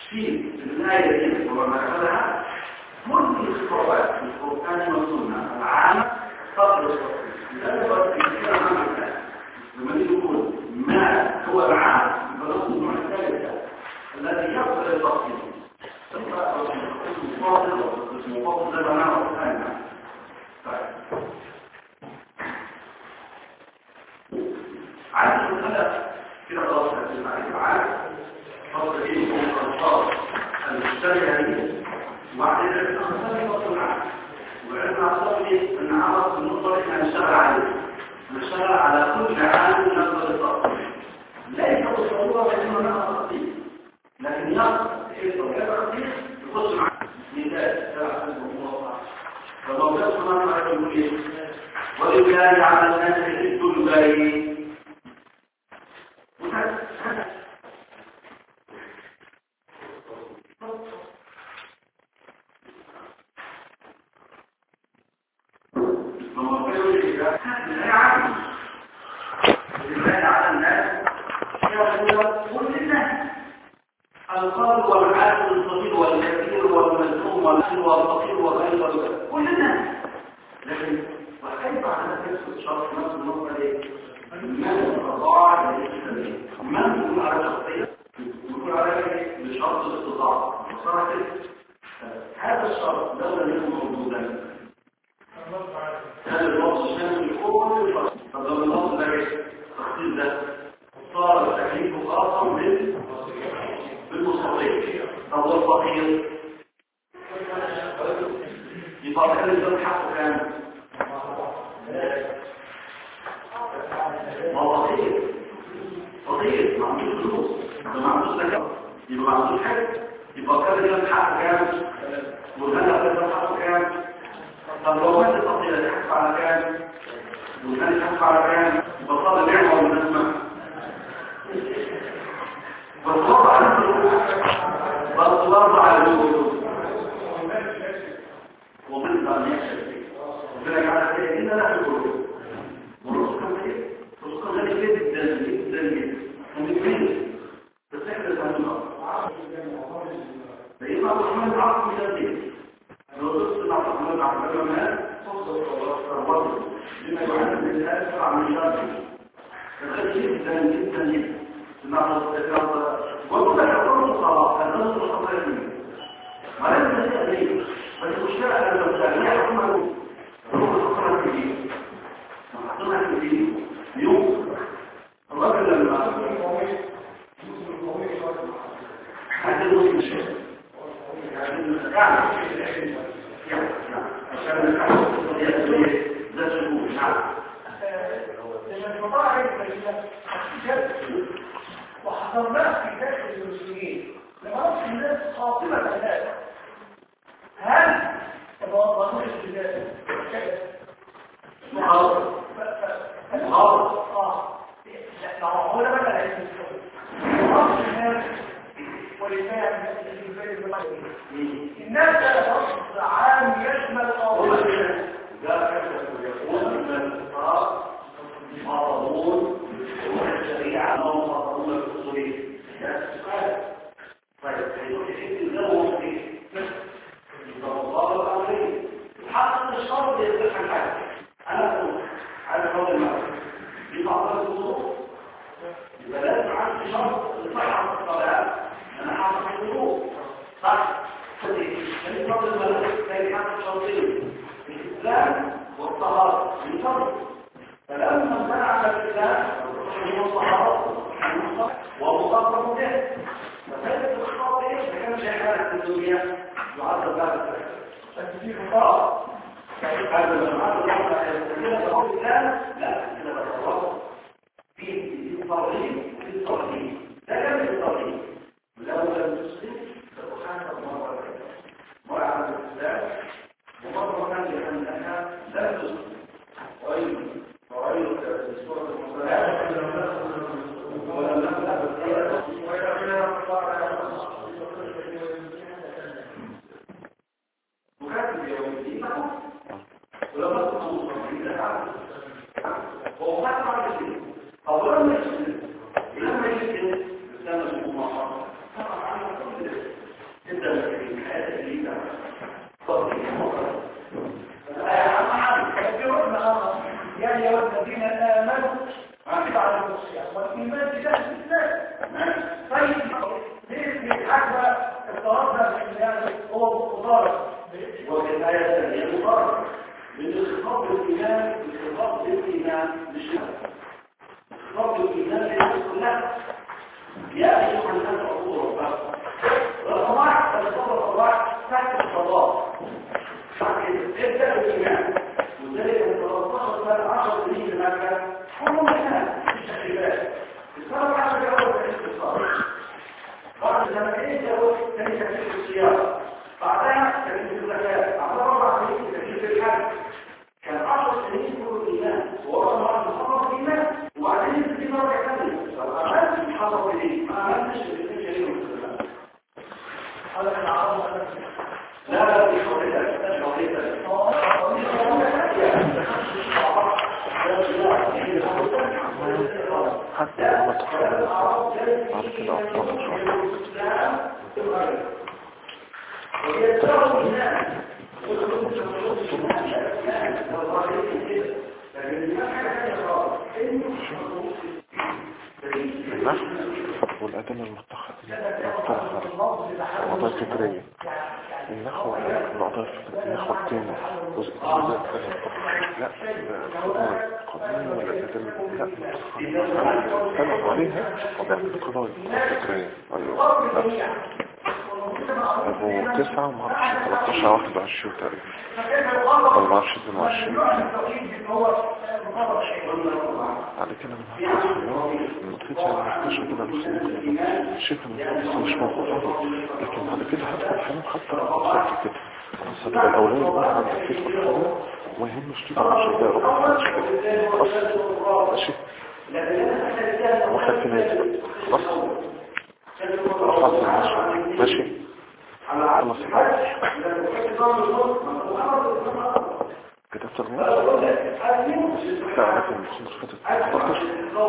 في الآية دي وما أخذها كل الخطوات في القرآن والسنة العامة قبل التفصيل. لذلك الكلام عن الآية لما يقول ما هو العام فنصب مع الثالثة الذي يقبل التفصيل المفاضل زي ما نعرف الآن. عدد الخلق كده خلاص هتسمع عارف خاصة ايه الأنصار المشتركة دي وبعد ذلك الأنصار يفصل عنها وعلم أعصاب ايه أن عرض النقطة اللي احنا نشتغل عليها نشتغل على كل عام نقدر التفصيل ليس بالضرورة بأنه نقدر التفصيل لكن يقصد في طبيعة التفصيل يخش معاه مثال فالموضوع سبحانه وتعالى يقول ايه ولله على الناس حج البيت القلب والعاقل الصغير والكبير والمزلوم والأهل والفقير وغير ذلك كل الناس لكن وكيف على نفس الشخص نفس النقطة دي من الرضاعة للإسلامية من يقول على شخصية يقول على بشرط الاستطاعة وصارت هذا الشرط لو لم يكن موجودا هذا الوصف الشامل لكل الشخص فلو الوصف ده التخصيص ده صار تكليفه خاصا بالمستطيع طب والفقير يبقى كان الزوج حقه كام؟ ما هو فقير ما عندوش فلوس ما عندوش زكاة يبقى ما عندوش حاجة يبقى كان الزوج حقه كام؟ والغنى كان حقه كام؟ طب لو مات الفقير يحاسب على كام؟ والغنى يحاسب على كام؟ يبقى صار النعمة والنسمة والصبر على والصبر على الوجود ومن ذا يحسب ذلك على شيء إلا لا الوجود ورزقا كثير رزقا غني جدا جدا جدا ومثمين تستحدث عن الأرض فإما الرحمن العظيم من الدين لو تصل على الرحمن العظيم ما تصل الرب لما يعلم الناس عن مشاكل فغني جدا جدا جدا وقلت لك أقول الصلاة النصر الخطير منه ولم تستطيع فالمشكلة أن المشاكل يحكمه روح الخطير في الدين وحطمها في الدين يوم الرجل لما حتى المسلم الشيء يعني عشان نحن ذات شكوك نعم لما المطاعم وحضرناه في داخل المسلمين لما رأس الناس خاطمة الناس هل تبوضعون الجلال محاضر لا هو لا بقى لا يسمى رأس الناس ولله الناس ده رأس عام يشمل قوة ذلك يقول من الإصرار مطلوب الشريعة أنهم مطلوب الأصولية طيب هيقول لي الزمن فيه الله الأمرين حتى الشرط يصبح الحاجة أنا أقول على قول المرء في بعض الوضوء يبقى لازم عندي شرط لصحة الصلاة أنا حاطط الوضوء صح؟ يعني شرط المرء كان حاطط شرطين الإسلام والطهارة من شرط فلما امتنع الإسلام من الطهارة ومصابه به فثالث الخطأ إيش؟ ما كانش يحرق في الدنيا يعرض بها بس في خطأ هذا الجماعة لا كده بتصرف في الترغيب في الترغيب لا كان في الترغيب لو لم تسلم فتخانق مرة مرة على الإسلام ومرة كان لأنها لا تسلم وأيضا السورة المصرية ولم نبدأ بالسيرة وكاتب يوم الدين ولما تكون مصرحين لك هو ما تعرف شيء أولا ما يشتري تحت الصلاة صح كده ابدأ بالإيمان وذلك من 13 سنة 10 سنين في مكة كلهم إيمان مش تخليفات السنة 10 أول تأسيس الصلاة بعد سنتين أول ثاني تأسيس الصيام بعدها تأسيس الزكاة بعد 4 سنين تأسيس الحج كان 10 سنين كله إيمان وورا بعض الصلاة إيمان وبعدين في مرة ثانية لو عملت حصل إيه ما عملتش الاثنين شريك هذا كان عرض لا في حتى لما تخرج بعد كده أطلق النحو والأدلة المختلفة الوضع الفكرية النحو النحو التاني جزء لا القضية ولا الأدلة لا مختلف عليها القضايا الفكرية أيوة أبو 9 ومعرفش 13 21 تقريبا ولا معرفش 22 بعد كده من هدخل المدخل كده نخليكم شبه من مش موجود لكن بعد كده هدخل الحمام حتى أخذت كده خلاص هتبقى الأولاني بقى عندك تدخل الحمام وما يهمش تبقى عشان ده ربما خلاص ماشي واحد في نادي خلاص رفعت الماشي ماشي خلاص كتبت الرمز لا لكن الخمس فتت 14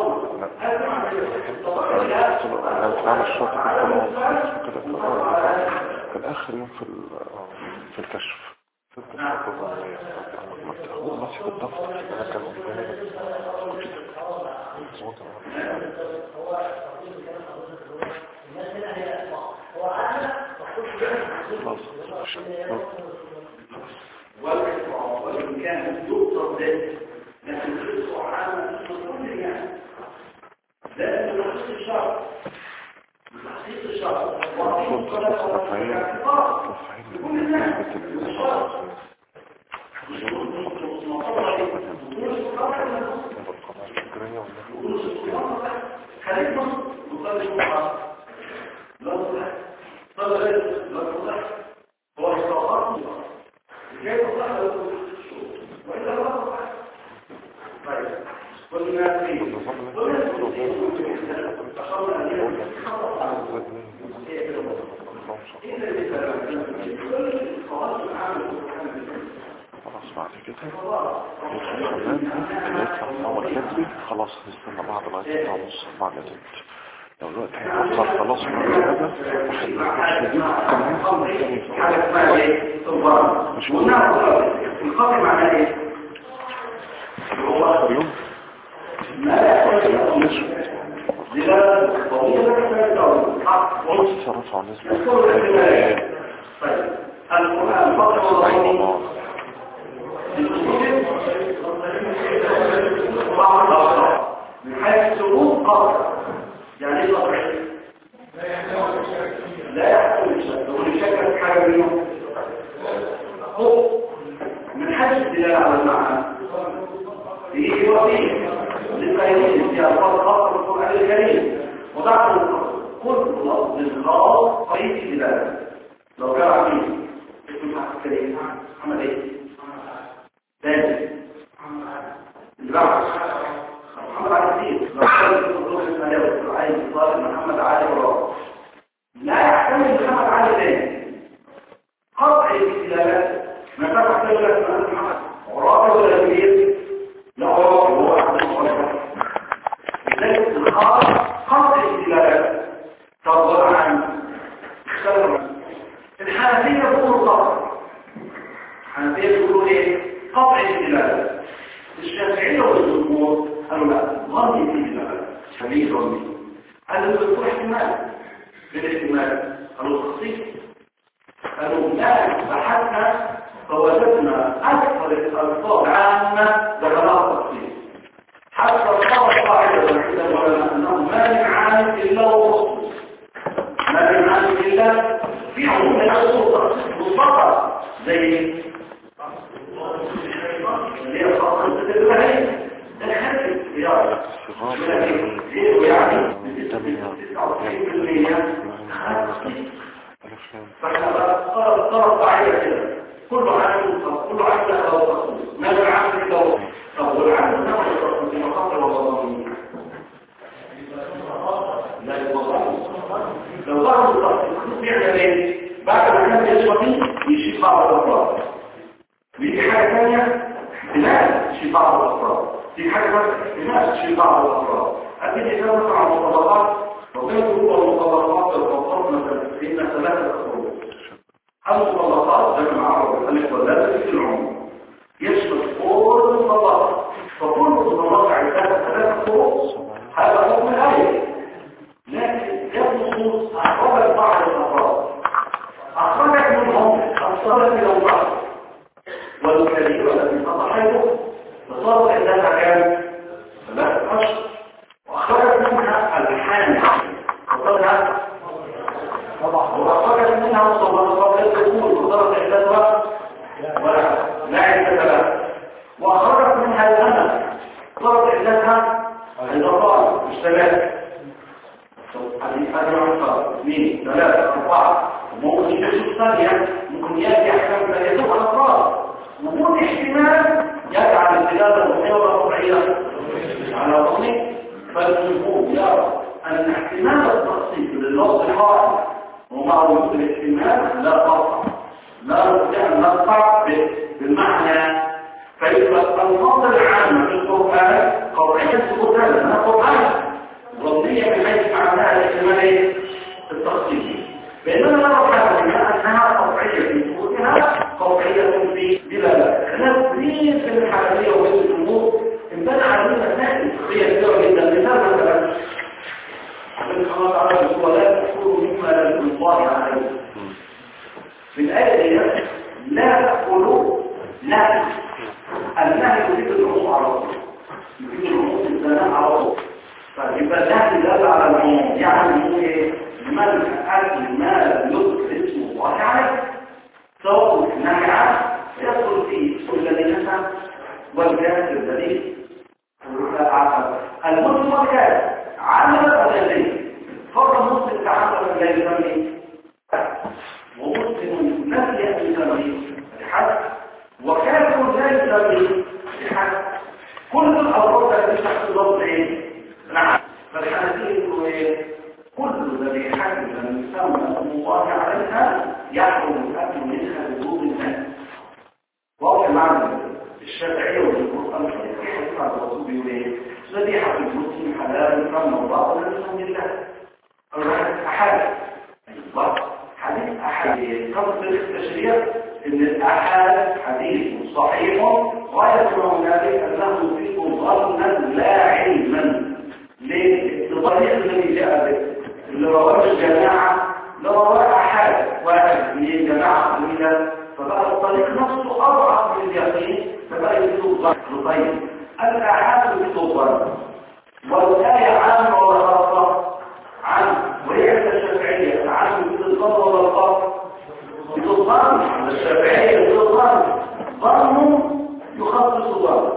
لا انا بتعمل الشرطة كده في الاخر يوم في الكشف في الكشف الرمزية هو ماسك الضغط انا كان وإن كان يقصد ذلك لكن الرزق عامة في كل يعني لازم تحقيق الشرط تحقيق الشرط خليك مصطلح محاط لا صلح هو استغرق كيف صح وإلا لا صح طيب قلنا فيه خلاص بعد كده يدخل الحمام يطلع الأول كتبي خلاص نستنى بعض لغاية 9:30 بعد الأدب لو الوقت هيوصل خلاص من هذا واحد يجيب كان ينزل حاجة اسمها ايه؟ صبارة مش الخطر معناه ايه؟ هو اليوم خلاص صرفوا عن نسبة من حيث السلوك قاطع يعني ايه قاطع؟ لا يحتوي الشك حاجة منه هو من حيث الدلالة على المعنى فيه وفيه للقيمين في ألفاظ خاصة بالقرآن الكريم وضعت كل لفظ خاص قيد الدلالة لو كان عميل اسم محمد الكريم محمد ايه؟ ثاني محمد علي الدين محمد علي وراه لا يحتمل محمد علي ثاني قطع الدلالات ما تحتاج لك محمد وراه ولا كبير لا هو عبد الصالح لذلك الخاص قطع الدلالات تظهر عن الحنفية يقولوا قطع الحنفية يقولوا ايه قطع الدلالات الشافعية والجمهور قالوا لا ظني في الدلالات سبيل ظني قالوا يقول احتمال بالاحتمال قالوا تخصيص قالوا لا بحثنا فوجدنا اكثر الالفاظ عامه ذكرها التخصيص حتى الخبر قاعده عند العلماء انه ما من عالم الا هو ما من عالم الا في عموم من الصوت مطلقة زي اللي هي خاصة بالبهاية ده الحد يعني فاحنا طرف ضعيفة كده كل عام له تخصص ما العام له طب والعام نوع التخصص في مخاطر وضعونية لا يضعون لو ضعوا التخصص يعمل ايه بعد ما كان يشوفين يشيل بعض الأفراد بيجي حاجة ثانية احتمال يشيل بعض الأفراد في حاجة احتمال يشيل بعض الأفراد أكيد إذا مثلا عن المطلقات وبين قلوب المطلقات الفضل مثلا إن 3 أفراد المطلقات زي ما عرض الألف واللام في العموم يشمل كل المطلقات فكل المطلقات عندها 3 أفراد هذا حكم الآية لكن جاء نصوص أخرجت بعض الأفراد أخرجت منهم أفصلت إلى البعض والكبيرة التي تضحيته فصارت عندها كام 3 أشهر وأخرجت منها الحامل وصارها وأخرجت منها مصورات الدخول وصارت عندها لا عدة لها وأخرجت منها الأمل صارت عندها الأطفال مش 3 هذه 10 2 3 4 ممكن يحصل ثانية ممكن يأتي أحكام ثانية على الأفراد وجود احتمال يجعل الدلالة المحيطة الربعية على ظنه فالجمهور يرى أن احتمال التخصيص للنص الحائط ومع وجود الاحتمال لا قطع لا نستطيع أن نقطع بالمعنى فيبقى الألفاظ العامة في القرآن قطعية ثبوت هذا أنها قرآن ظنية بحيث معناها الاحتمال التخصيصي بينما نرى حاجة أنها قطعية في ثبوتها قطعية في دلالة خلاف كبير في الحالية وبين الجمهور انبنى علينا مسائل فقهية كثيرة جدا مثال مثلا من الله تعالى هو لا تأكلوا مما لم ينطبع عليه في الآية دي لا تأكلوا لا النهي يفيد العموم على طول يفيد العموم الزمان على طول فيبقى النهي دل على العموم يعني ايه من أكل ما يذكر اسم الله عليه سواء النهي عنه يدخل فيه الذي نسى والكافر الذي المسلم والكافر عمل الذي فرق مسلم تعمل لا يسمي ومسلم نسي ان يسمي بحد وكافر لا يسمي بحد كل الأوراق التي تحت اللفظ ايه؟ العمل فالحنفية يقولوا ايه؟ كل ذي حد من يسمى اسم الله عليها يحرم الاكل منها بوجود الناس واضح معنى الشافعية والقرآن الحديث عن الرسول بيقول ايه؟ ذبيحة المسلم حلال كما الله ولا يسمى الله أحد حديث أحد قصد التشريع إن الأحد حديث صحيح غاية هنالك أنه يفيد ظنا لا علما للطريق الذي جاء به اللي رواه الجماعة لو رواه أحد واحد من الجماعة قليلا فبقى الطريق نفسه أضعف من اليقين فبقى يفيد الظن طيب الأحد يفيد الظن والآية عامة ولا خاصة عن وهي الشافعية عن يفيد الظن ولا الخاص يفيد الظن الشافعية يفيد الظن ظن يخصص ظن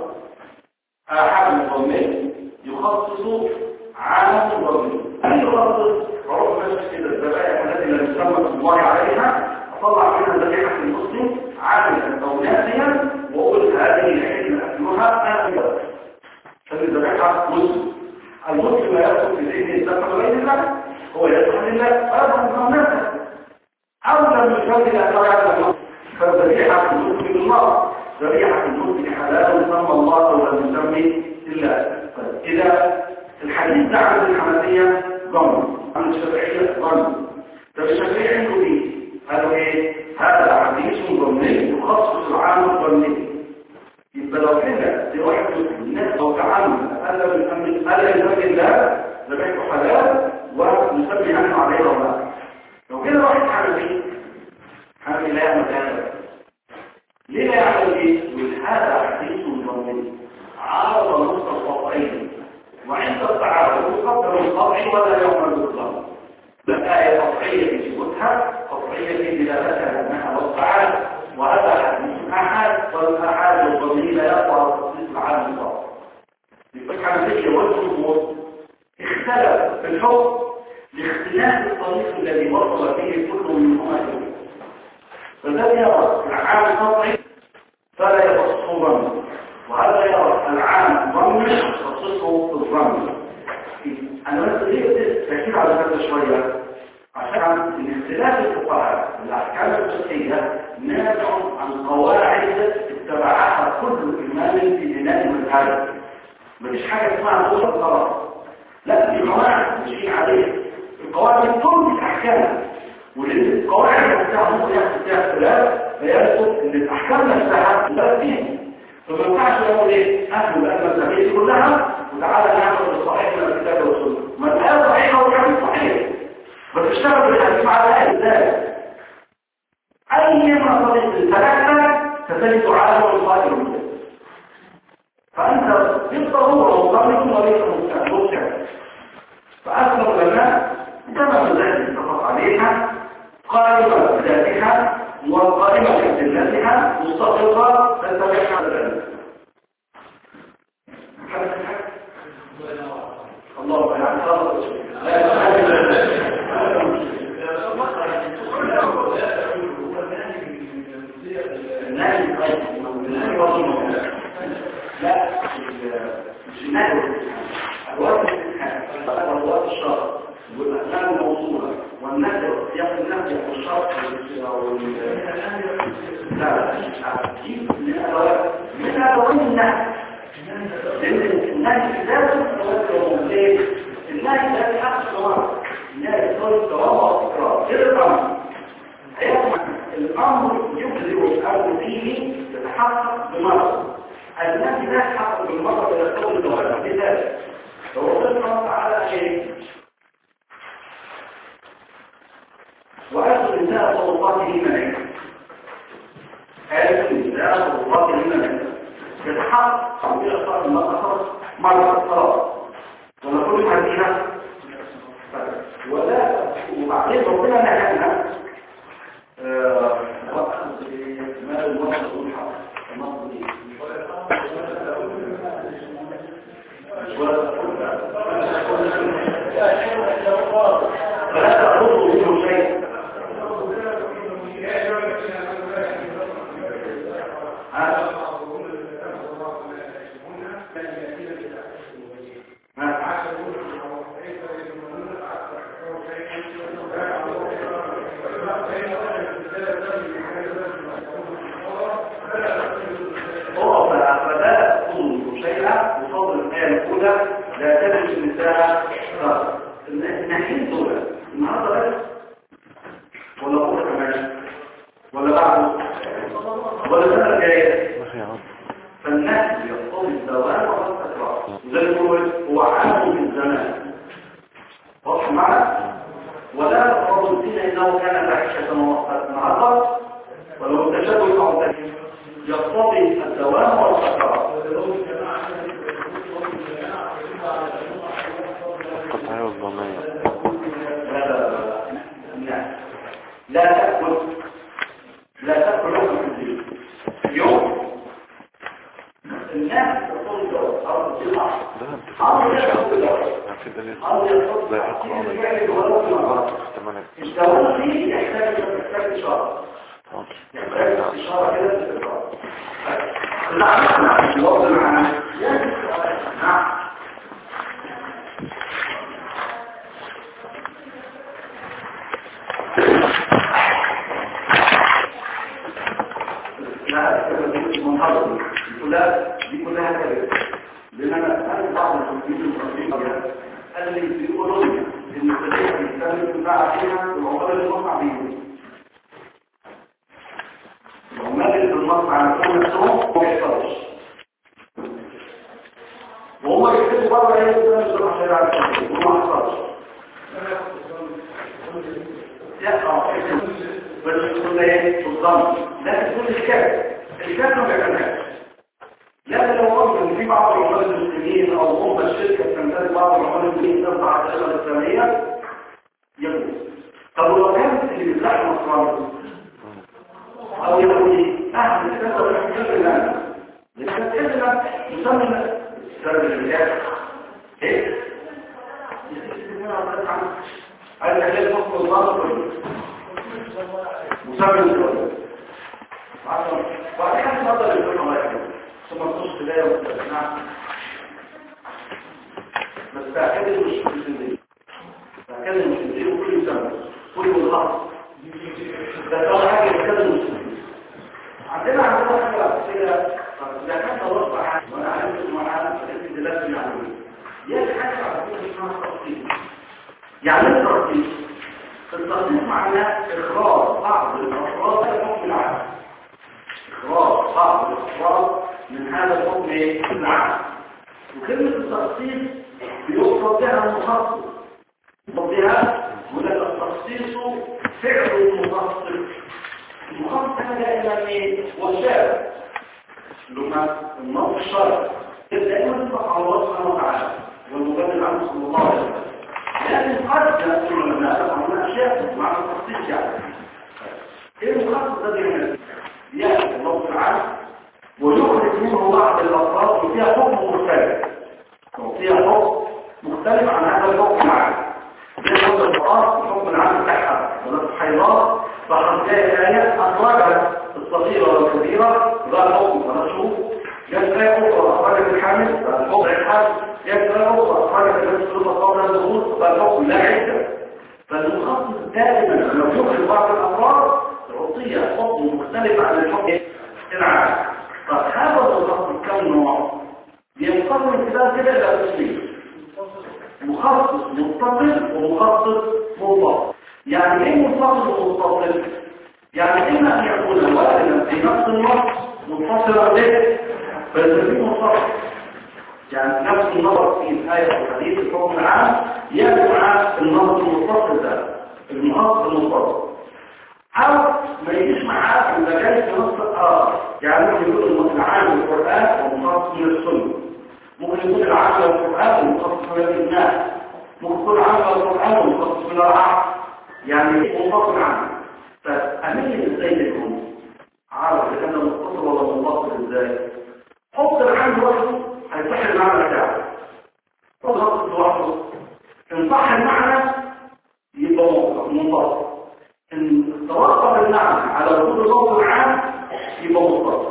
أحد الظنين يخصص عام الظن أن يخصص عرف نفسه كده الذبائح التي لا يسمى الله عليها أطلع منها ذبيحة المسلم عاملا أو ناسيا وأقول هذه الحين أكلها آخر فالذبيحة مسلم المسلم لا يدخل في ذهنه الذبح غير الله هو يدخل لله أيضا من نفسه أو لم يسمي الأسرع فالذبيحة المسلم الله ذبيحة المسلم حلال سمى الله أو لم يسمي الله إذا الحديث ده عن الحنفية ظن عن الشافعية ظن طب الشافعية عنده ايه؟ قالوا ايه؟ هذا حديث ظني يخصص العام الظني يبقى لو كده في واحد الناس لو تعامل ألا يسمي الله ذبيحته حلال ونسمي عنه عليه ولا لو كده واحد حنفي لا يعمل هذا ليه لا يعمل ايه؟ هذا حديث ظني عارض نص القطعين وعند التعارض يقدر القطعي ولا يعمل بالظن الآية قطعية في ثبوتها الشرعية دلالتها أنها وقعت وهذا حديث أحد والأحد الضمير لا يقع تصديق العالم الضار. الحنفية والجمهور اختلف في الحكم لاختلاف الطريق الذي وصل فيه كل منهما إليه. فالذي يرى العام القطعي فلا يخصه ظن، وهذا يرى العام ظن يخصصه بالظن. أنا بس ليه تأكيد على هذا شوية عشان من اختلاف الفقهاء الأحكام الفقهية نابع عن قواعد اتبعها كل إمام في بناء مذهبه. مفيش حاجة اسمها نص القرار، لا دي قواعد ماشيين عليها. القواعد كل الأحكام، والقواعد نفسها ممكن يحصل فيها اختلاف فيثبت ان الاحكام نفسها لا فيها. فما ينفعش نقول ايه اهل بقى المذهبيه كلها وتعالى ناخد الصحيح من الكتاب والسنه. ما الآية صحيحه والحديث صحيح، بتشتغل بالحديث على الآية ازاي؟ ايما طريق الثلاثه تتجد عالم القائل، فانت بالضروره مقابل وليس مستقبل. فاكثر العلماء كما ذلك اتفق عليها قائمة بذاتها وقائمة بذاتها مستقلة تتبعها على العلم. الله يعني لا مش النهي الوقت الشرط والأسلام الموصولة والنهي والسياق النهي والشرط لا من أدوات النهي، لأن النهي ذاته النهي ذاته حق الصواب، النهي يصير الصواب والتكرار غير الأمر. الأمر يبدو الأمر فيه يتحقق بمرض، النهي لا يتحقق بالمرض إلى الصوت الدولة بذلك. فوصلنا على شيء وأخذ النساء صوتاته منعك، أخذ النساء صوتاته منعك يتحقق تعميل أصلاح المقصر مرة الصلاة ونقول حديثة ولا وبعدين ربنا نحن وأخذ مال المرض والحق المرض دي فلا تأخذوا منه شيء. لا تدرس النساء الناحين دول النهارده بس ولا بكره كمان ولا بعده ولا السنه الجايه. فالناس يقتضي الدوام والاستقرار وزي ما بقول هو عام من زمان واضح معنا. ولا تفرض فينا انه كان فاحشه مؤقتا النهارده ولو التشابه يقع يقتضي الدوام والاستقرار. القطعية والضمية لا تأكل يوم في الدين اليوم الناس تقول الجواب أو الجماعة أو يأخذ الجواب أو يأخذ الجواب فيه يحتاج إشارة يحتاج إشارة كده في الإشارة. نعم الوضع معنا نعم دي كلها كده لان انا بعض المسلمين قال لي بيقولوا ان التدريب يستخدم بتاع فيها العمال اللي مصنع بيهم العمال اللي المصنع نفسهم ما يحصلش وهم يكتبوا بره ايه ده مش عشان يعرفوا وما حصلش بس كل ايه بالضبط لكن كل الكتاب ما بيعملهاش. لكن لو قلت ان في بعض العمال المسلمين او هم الشركه بتمتلك بعض العمال المسلمين تبع الدوله الاسلاميه يجوز طب ولو كانت اللي بتزحف مصراني او يهودي اهل الكتاب والحكام لنا لكن تحسنا يسمى سبب الرجال ايه؟ عايز احلال حكم الله كله مسمى الكتاب وبعد كده تفضل الكتاب الله يحكم ثم تخش بداية وتسمع بس تأكد مش مسلمين تأكد المسلمين وكل سنة كل ملحظ ده طبعا حاجة يتكلم المسلمين عندنا حاجة كده إذا كانت الله عنه وأنا عارف معانا في الدلالة العلمية يجب حاجة على كل اسمها التخطيط يعني التخطيط التخطيط معناه إخراج بعض الأفراد من الحكم العام إخراج بعض الأفراد من هذا الحكم العام وكلمة التخطيط بيقصد بها المخصص بها ولكن التخصيص فعل المخصص المخصص هذا إلى والشارع لما النص الشرعي دائما تطلق على الله سبحانه وتعالى والمبادر عنه صلى الله عليه وسلم لكن قد يكون العلماء عن اشياء مع التخصيص يعني ايه المخصص ده ياتي الله تعالى ويخرج منه بعض الافراد وفيها حكم مختلف وفيها حكم مختلف عن هذا الحكم العام زي حكم القرآن الحكم العام بتاعها ولا الحيوان فقد جاء آية أخرجت الصغيرة والكبيرة ذا الحكم ونشوف يجري أخرى أخرجت الحامل ذا الحكم الحامل يجري أخرى أخرجت الرسل قبل الظهور ذا الحكم لا عدة فالمخصص دائما لو يخرج بعض الأفراد تعطيه حكم مختلف عن الحكم العام فهذا المخصص كم نوع ينقسم كده إلى قسمين مخصص متصل ومخصص منفصل يعني ايه منفصل ومتصل يعني اما ان يكون واردا في نفس النص متصلا به فيسميه متصل يعني نفس النظر في الآية والحديث الحكم العام يأتي مع النظر المتصل ده المخصص المتصل او ما يجيش معاه اذا جاي في نص اخر يعني ممكن يكون العام والقرآن ومخصص من السنة ممكن يكون العام والقرآن ومخصص من الناس ممكن يكون العام والقرآن ومخصص من العام يعني منفصل عنه فأمين ازاي يكون عارف اذا كان متصل ولا منفصل ازاي حط العام لوحده هيصح المعنى بتاعه حط لوحده ان صح المعنى يبقى منفصل ان توقف المعنى على وجود اللفظ العام يبقى متصل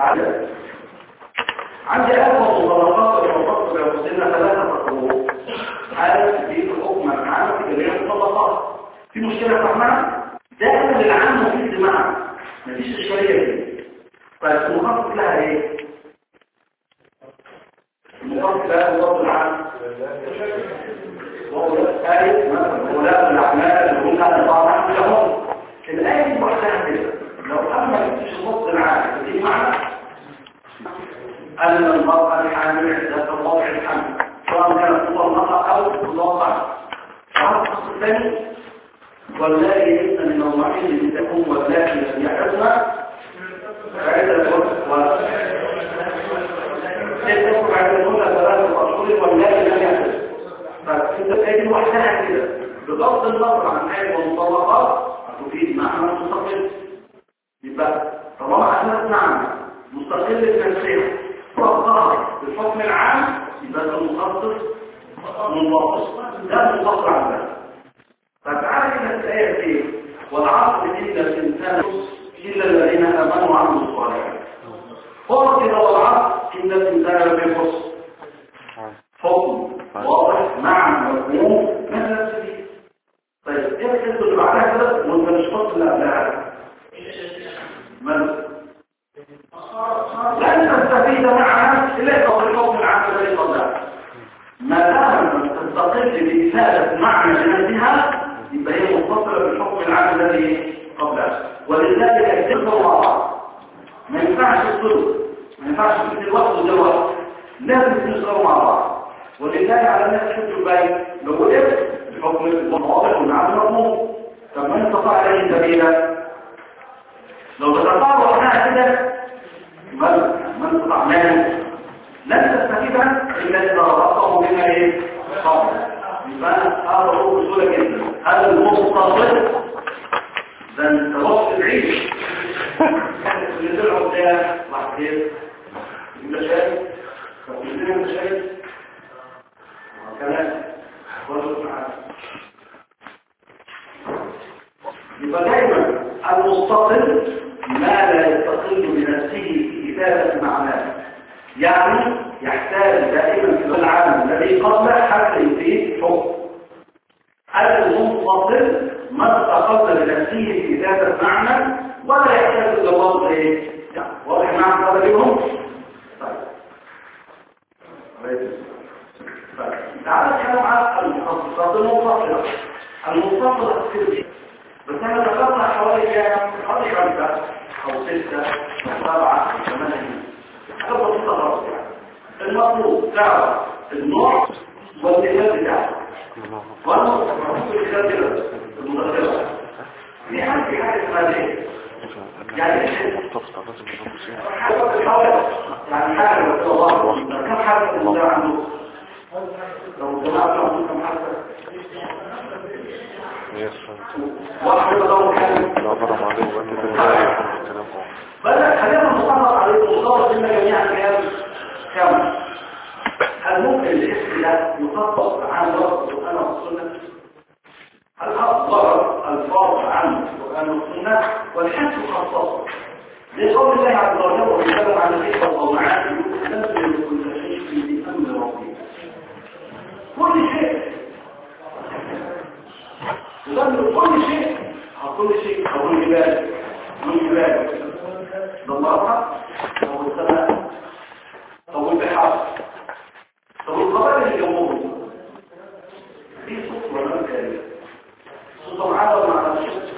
عندي أكبر مطلقات المفصل يوصلنا 3 خطوات هذا في الحكم العام في جميع المطلقات في مشكلة فهمها دائما العام مفيد لمعنى مفيش إشكالية فيه فالمخصص لها ايه؟ المخصص لها اللفظ العام آية مثلا ولاء الأعمال اللي هم أنفع لهم الآية دي وحدها كده لو أما مفيش اللفظ العام فدي معنى أن المرأة الحامل عدة موضع الحمل سواء كانت مطلقة أو مطلقة هذا الشخص الثاني واللائي يئسن من المحيض التي تكون واللائي لم يحضن فعدة الوقت تكون عدتهن 3 أشهر واللائي لم يحضن فأنت الآية وحدها كده بغض النظر عن آية والمطلقات هتفيد معنى مستقل يبقى طالما عشان نعم مستقل التنسيق والظاهر بالحكم العام يبقى ده مخصص منفصل ده منفصل عن ده فتعالى الى الايه دي والعصر ان الانسان الا الذين امنوا وعملوا الصالحات قال كده والعصر ان الانسان لفي خسر حكم واضح مع مفهوم مثل السبيل طيب ايه الحته اللي بعدها كده وانت مش فاصل اللي قبلها لن تستفيد معها إلا الحكم العام الذي قبلها ما دام تستقل بإفادة معنى بنفسها يبقى هي متصلة بالحكم العام الذي قبلها ولذلك يتفقوا مع بعض ما ينفعش الصدق ما ينفعش في الوقت والوقت لازم تشتغلوا مع بعض ولذلك على الناس شفتوا باين لو وقفت الحكم الواضح والعام مضمون طب من استطاع عليه سبيلا لو تتطاول عنها كده من استطاع ماله لن تستفيدها الا اذا ربطه بما ايه؟ قبل يبقى هذا هو بسهوله جدا هذا المتصل الكبير اللي طلعوا ده واحد انت شايف طب انت شايف كلام برضه معاك يبقى دايما المستقل ما لا يستقل بنفسه في كتابة معناه يعني يحتاج دائما في العالم الذي قبله حتى يفيد حكم المنفصل ما استقل بنفسه في كتابة معنى ولا يحتاج الى الله ايه يعني واضح معنى هذا اليوم طيب تعالى نتكلم عن المخصصات المنفصلة المنفصلة السلبية بس انا ذكرنا حوالي 5 او 6 أو 7 أو 8 حاجة بسيطة خالص يعني المطلوب تعرف النوع والمثال بتاعه والمطلوب الكتاب المدخلة في حاجة اسمها ايه؟ يعني حاجة بتحاول يعني حاجة بتحاول كم حاجة المدخلة عنده لو جماعة عنده كم حاجة واحد لو كان لا ضرب عليه وانت بالله الكلام بل خلينا نصنف عليه مصدر ان جميعا كام هل ممكن الاسم ده يخصص عن لفظ القرآن والسنة؟ هل أصدر الفاظ عن القرآن والسنة والحس يخصصه؟ لقول الله عز وجل ويتكلم عن الحس والطمعات ينزل كل شيء في أمر ربي كل شيء ينزل كل شيء أو الجبال ضمرها أو السماء أو البحار طب القبائل اللي جنبهم في صوت ولا كلام صوت معاه ولا مع نفسه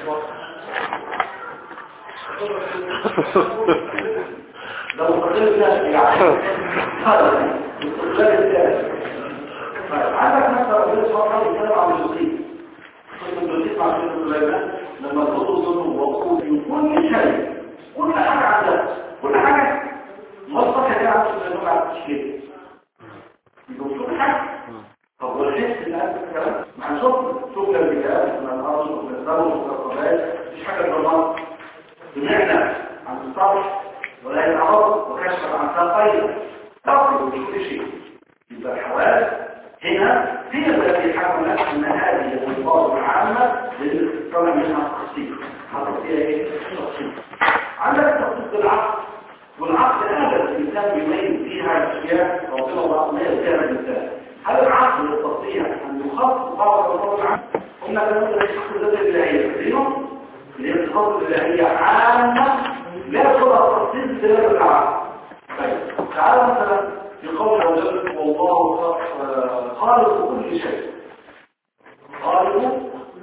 لو استقل الناس يعني هذا استقلال الناس عندك مثلا ربنا سبحانه وتعالى يتكلم عن الجزئيه كنت بتسمع سيدنا سليمان لما الرسل ظنوا وقول في كل شيء كل حاجه عندها كل حاجه مصدر كده عن سليمان على التشكيل يقول كل حاجه طب والحس اللي قال الكلام مع شغل الرجال من الارض ومن الزوج ومن القبائل مفيش حاجه بالنص بنعنا عن السطح ولا يتعرض وكشف عن ساقين تقل كل شيء يبقى الحواس هنا هي التي حكم لك ان هذه الالفاظ العامه اللي طلع منها التخصيص حصل فيها ايه التخصيص عندك التخصيص بالعقل والعقل هذا الانسان يميز فيها الاشياء ربنا الله ما يزيد الانسان هل العقل يستطيع ان يخصص بعض الالفاظ العامه قلنا كمان الحق الذات الالهيه فيهم اللي هي الخاصه الالهيه عامه لا تقدر تخصيص دلاله العقل طيب تعالى مثلا في قول الله والله خالق كل شيء خالق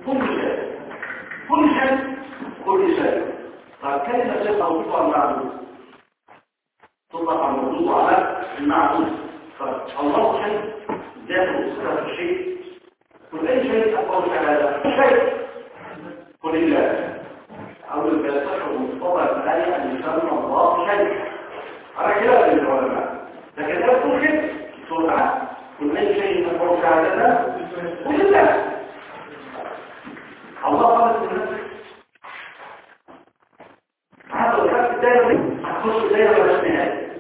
كل شيء فكلمة شيء توصيف على المعبود تطلق على الموجود وعلى المعبود فالله شيء ذاته صفة الشيء كل أي شيء أقول هذا شيء كل الله أو الفلسفة المصطفى الآية أن يسمى الله شيء على كده للعلماء لكن لا تكون كده سرعة كل أي شيء تقول هذا كل الله الله قال الناس هذا الحق الدائري هتخش الدائرة ولا نهاية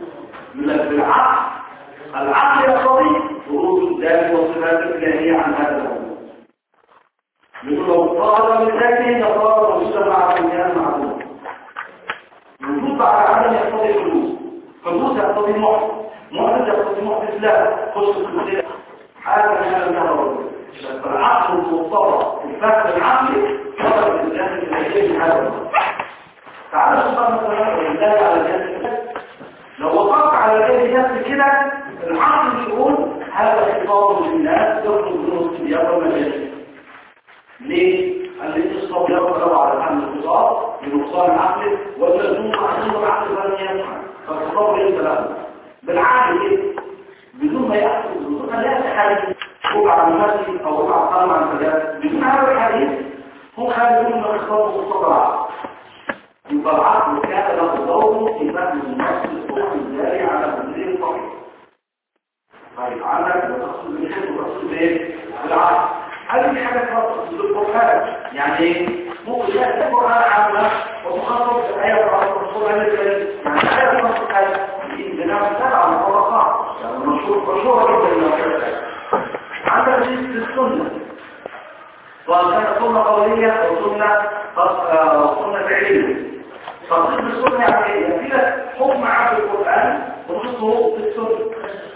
العقل يقتضي خروج الذات والصفات الإلهية عن هذا الموضوع يقول لو طالب لذاته لطالب مجتمع الإنسان معلوم الوجود على عدم يقتضي حدوث يقتضي محدث يقتضي محدث لا خش الكلية حاجة من هذا النهر فالعقل المضطرة الفهم العقلي طلب الإنسان الإلهية من هذا الموضوع تعالى سبحانه وتعالى والله على ذلك لو وقفت على ذلك كده العقل يقول هذا خطاب للناس يخرج منه السبيان والمجال ليه؟ قال لي الصبر يقرب على حمل الخطاب لنقصان العقل والمزموم معلوم العقل فلن يفهم فالخطاب ليس له بالعقل ايه؟ بدون ما يحصل بدون ما لا يتحدث هو على المسجد او هو على القلم عن الثلاث بدون هذا الحديث هم خارجون من الخطاب وخطاب العقل يبقى العقل كان له دور في فهم النص الصحيح الجاري على تدريب الصحيح. طيب عندك تقصد بالحس وتقصد بايه؟ بالعقل. هذه حاجة خاصة بالقرآن. يعني ممكن يأتي القرآن عامة وتخصص الآية القرآن الكريم، يعني آية تخصص آية بناء سبعة مطلقات، يعني مشهورة جدا. عندك السنة، سواء كانت سنة قولية أو سنة فعلية. تصديق السنة يعني ايه؟ فيها حكم عام في القرآن وخصوصه في السنة.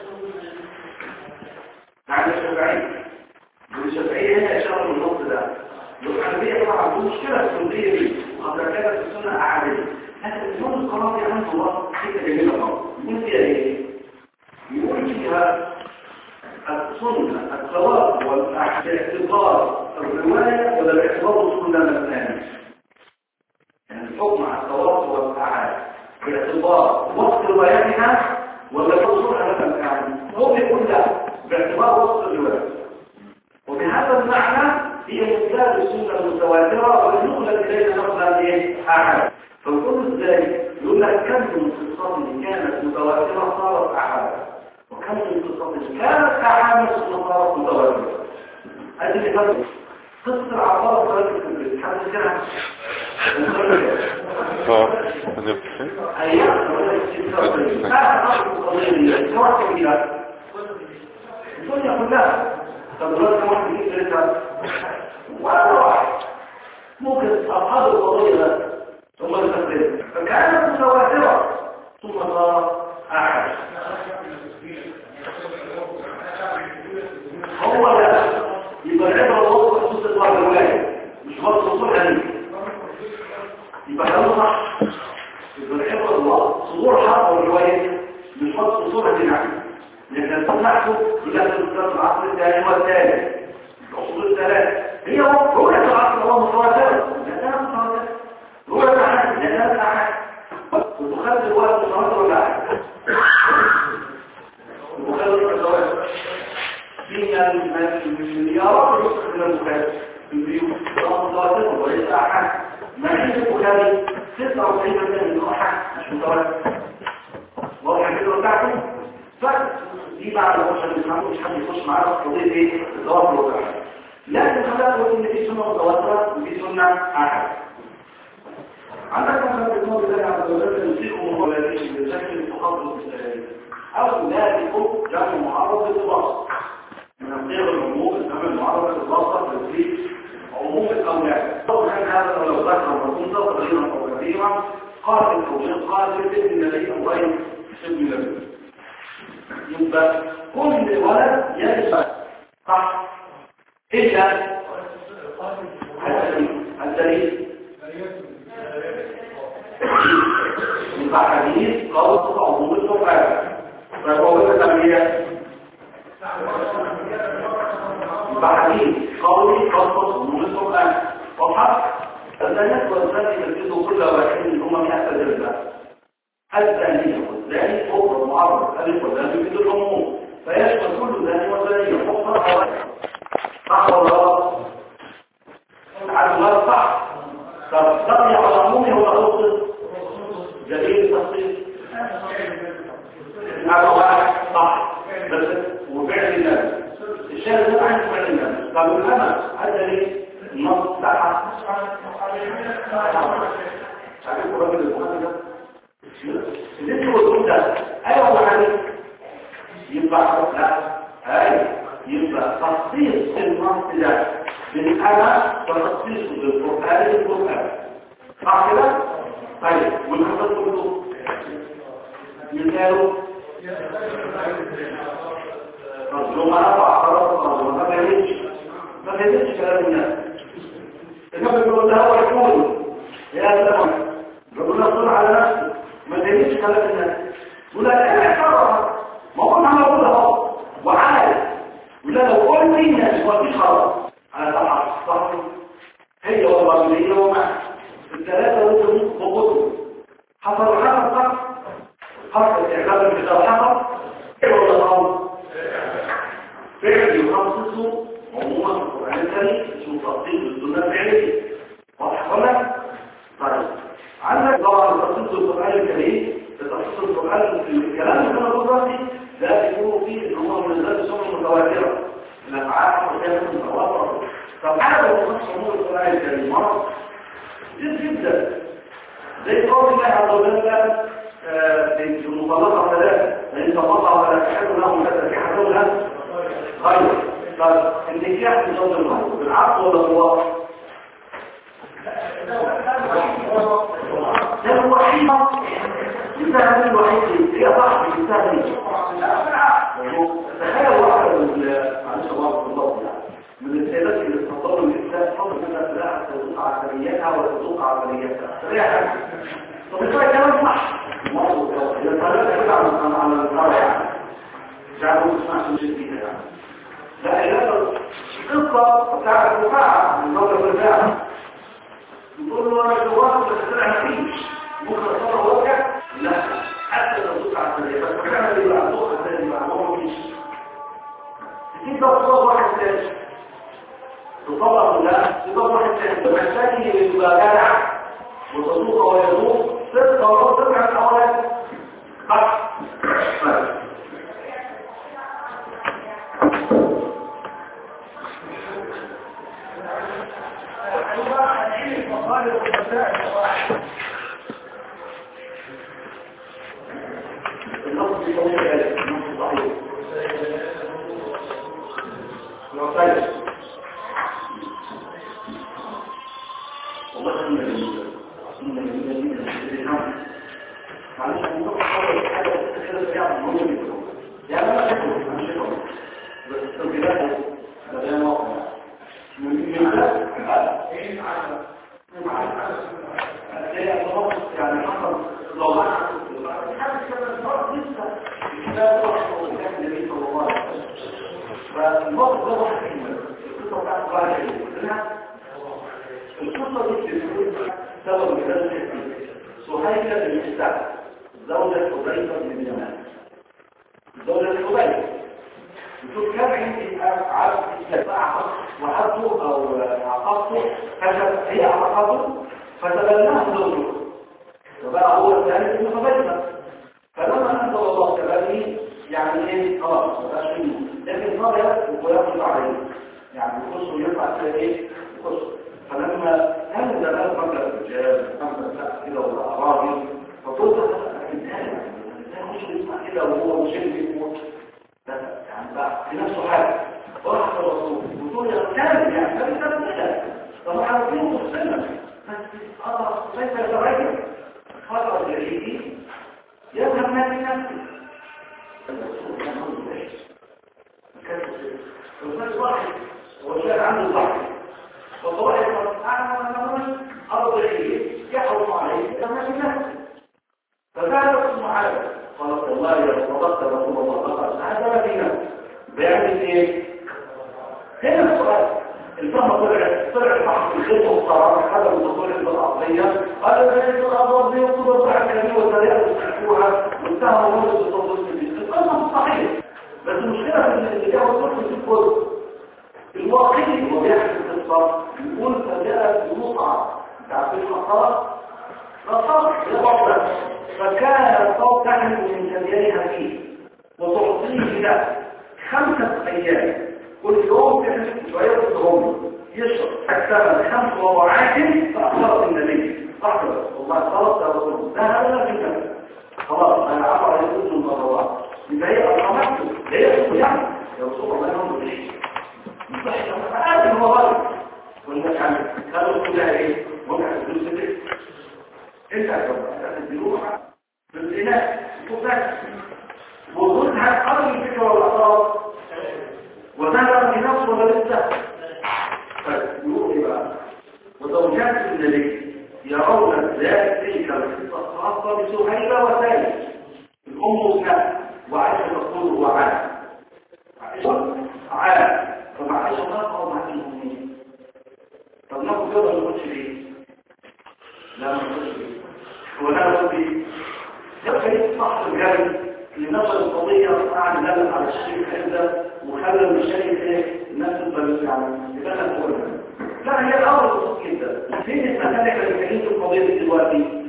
يعني الشافعية هنا إشارة من النص ده. الحنفية طبعا عندهم مشكلة في السنية دي، وقد كانت السنة أعادية. لكن الإمام القرآني عنده الله حتة جميلة خالص. يقول فيها إيه؟ يقول فيها السنة الثواب والاعتبار الرواية ولا الاعتبار السنة الثاني. يعني الحكم على الثواب والأعاد باعتبار وقت روايتها ولا بصورها مثلا. هو بيقول لا باعتبار وقت الرواية. وبهذا المعنى هي مثال السنة المتواترة والنقلة إلينا نقلة أحد. فالقول ازاي؟ يقول لك كم من قصة كانت متواترة صارت أحد، وكم من قصة كانت أحد صارت متواترة. هذه مثال قصة العبارة صارت الكبريت حتى كانت الدنيا كلها تدرس واحد يجيب ثلاثة ولا واحد ممكن أصحاب القضية ثم يستخدم، فكانت متواترة ثم صار أحد. هو لا يبقى العبرة الوصف خصوص الرواية مش وصف صدور حديث، يبقى كلامه صح. يبقى العبرة الوصف صدور حق والرواية مش وصف صدور حديث، لأن تنحكم إلى العصر الثاني والثالث. الأصول الثلاث هي رؤية العصر الله متواترة لأنها متواترة، رؤية الأحد لأنها الأحد، وتخلي الوقت متواتر ولا أحد، وتخلي الوقت المليارات يصل إلى المكاتب في البيوت متواترة وليس أحد. ما عند البخاري 96% من أحد مش متواتر. واضح كده بتاعته؟ دي بعد الوصف اللي مش حد يخش معانا في قضيه ايه؟ التواتر والأحد. لكن خلينا نقول ان في سنه متواتره وفي سنه احد. عندك مثلا النوع ده عبد الله يوصيكم وولادكم بشكل التخصص او ولادكم جمع معرض للوصف من غير العموم جمع معرض للوصف تنسيق عموم الاولاد. طبعا هذا لو ذكر مرسوم صغيرا او كبيرا قاتل او غير قاتل ابن النبي او غير ابن النبي، يبقى كل ولد يجب صح إلا الدليل يبقى حديث قول عموم القرآن فهو التنبيه يبقى حديث قولي قول عموم القرآن وحق الزانية والزاني يلبسوا كل واحد منهما مئة جلدة. الثانية والثاني فوق المعرض الألف واللام يفيد العموم فيشمل كل ثاني وثانية فوق الأول. صح ولا غلط؟ على الغلط صح. طب تقضي على عمومه ولا خصوص؟ جميل التفصيل. على واحد صح بس وفعل الناس الشارع ده عن فعل الناس. طب الأمل هذا ليه؟ النص بتاعها عارفوا راجل البخاري ده اللي هو ده ايوه هو حديث يبقى لا ايوه يبقى تخصيص النص ده بالأمل وتخصيصه بالقرآن صح كده؟ طيب والخطط كله مثاله مظلوم أربع خلاص ما فهمتش كلام الناس. النبي يقول ده هو يقول يا سلام ربنا صل على نفسه ما فهمتش كلام الناس. يقول لك انا اعترف ما هو انا بقول اهو وعارف ولا لو قلت الناس ما فيش خلاص انا صح هي والله زي قول الله عز وجل في المطلقة ثلاثة فإن تطلقها فلا تحل لهم فتنكحوا لها غير. فالنكاح من صوت الغير بالعقد ولا بالواقع؟ ده الوحيد يساهم الوحيد هي صاحب يساهم تخيل واحد معلش الله من السيدات اللي استنظروا الإسلام حضر منها سلاحة تذوق عملياتها وتذوق عملياتها سريعا. طب إنتوا كلام صح إذا طلعت كده على القرى يعني جعلوا تسمع سوشي فيها يعني لا إلا القصة بتاعت الرفاعة من نظر الرفاعة يقول له أنا جواب بس طلع مفيش ممكن أصدر وجه لا حتى تذوق عملياتها بس فكرنا اللي بقى تذوق عملياتها هو مفيش دي تصور واحد ثاني تطلق الله يطلق واحد ثاني والثاني يبقى جدع وتصوق ويذوق ست مرات تبع الأولاد قطع النص بيقول ذلك النص صحيح يعترف والله إن الذين معلش أن نطلق حاجة تتخذ فيها مهمة يعني أنا شكرا أنا شكرا بس التنبيلات بدأ موقع من ذلك يعني حصل لو حاجة كده الفرق لسه لا تروح وكان النبي صلى الله عليه وسلم فالموقف ده واحد منهم القصة بتاعت راجع القصة دي سبب مجال سهيلة بن السعد زوجة حذيفة بن اليمان زوجة حذيفة بتقول كان عندي عبد استدفعه وعبده أو عقبته هي عقبته فتبناه زوجه وبقى هو الثالث من حذيفة فلما أنزل الله كبالي يعني ايه خلاص ما بقاش منه لكن صار يكتب ويقضي عليه يعني يخش ويطلع كده ايه يخش فلما كان زمان فكر الرجال خمسة لا كده ولا أراضي فقلت لكن ازاي يخش يسمع كده وهو مش يموت يعني بقى في نفسه حاجة وراح الرسول وتقول يا كامل يعني كان كده طب عارفين مصنع بس كيف يتراجع خطأ جديد يذهب ما في نفسه الرسول كان عنده ايش كان الرسول واحد هو شايف عنده ضعف وطوائف أنا أرض الحديث يحرص عليه كما في نفسه فكان اسمه عادة قالت الله يا صدقت رسول الله قال هذا في نفسه بيعمل ايه؟ هنا السؤال الفهم طلع بحث الخطة والقرار هذا المتطلع بالعقلية قال لأن الأضرار دي وصول صحة كلمة وسريعة وتحكوها وانتهى مولد التصدق في القصة صحيح بس المشكلة في اللي جاء وصول في الكل الواقعي هو بيحكي القصة يقول فجاءت بمقعة تعرفين الحقارة فصار لبطلة فكان الصوت تحمل من ثدييها فيه وتعطيه له 5 أيام كل يوم تحمل شوية الظهور يشرب أكثر من 5 وضعات فأخبرت النبي أخبر والله خلاص يا رسول الله لا هذا جدا خلاص أنا عبر يقول من الله إذا هي أرحمته لا يقول يعني يا رسول الله لا ينظر ليه هذا هو غلط والناس يعني قالوا كلها ايه وضع الفلوس دي انت هتديروها بالإناء وفاك وظلها قبل الفكرة والأطراف وذهب بنفسه ولا لسه فيقول ايه بقى وزوجات النبي يرون ذلك تلك القصة الخاصة بسهيلة وسهيلة الأم وكان وعائشة تقول هو عاد عاد طب عائشة خاصة ومع المؤمنين طب ناخد كده ما نقولش ليه لا ما نقولش ليه هو لا نقول ليه ده فريق صح الجري اللي نشر القضية قاعد يدلل على الشيء حزة وخلى المشايخ ايه الناس تبقى يعني يبقى لنا لا هي الأمر بسيط جدا فين المكانك اللي كانت القضية دي دلوقتي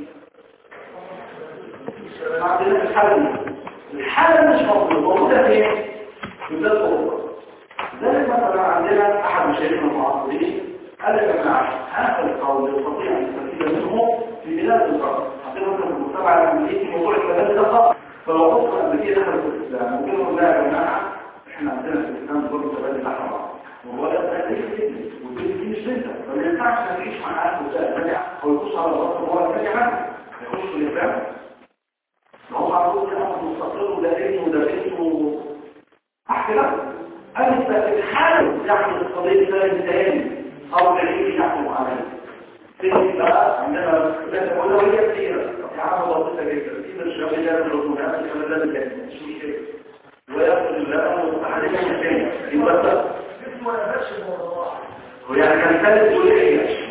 ما عندناش الحالة مش موجودة فين في بلاد أوروبا ذلك مثلا عندنا أحد مشايخنا المعاصرين قال يا جماعة هذا القول يستطيع أن يستفيد منه في بلاد الغرب لقيت موضوع الكلام ده خالص. فالوقوف قبل كده دخل في الاسلام وقالوا لا يا جماعه احنا عندنا في الاسلام برضه تبادل الاحرار وهو ده ليس ابني والبنت دي مش بنتك فما ينفعش نعيش مع اهل وسائل او يخش على الرسول وهو الثاني عنه يخش في الاسلام. هم عندهم كلام مستقر وده ابنه وده بنته احكي لك انت في الحال يحدث القضيه ثاني او دليل يحكم عليه. تيجي بقى عندنا اولويه كثيره يا عم بسيطه جدا في الشغلات والرسومات والكلام ده مش مشكله ويأخذ الله وتحديدا الثاني يبقى ده اسمه ولا باش الموضوع ويعني كان ثالث وليه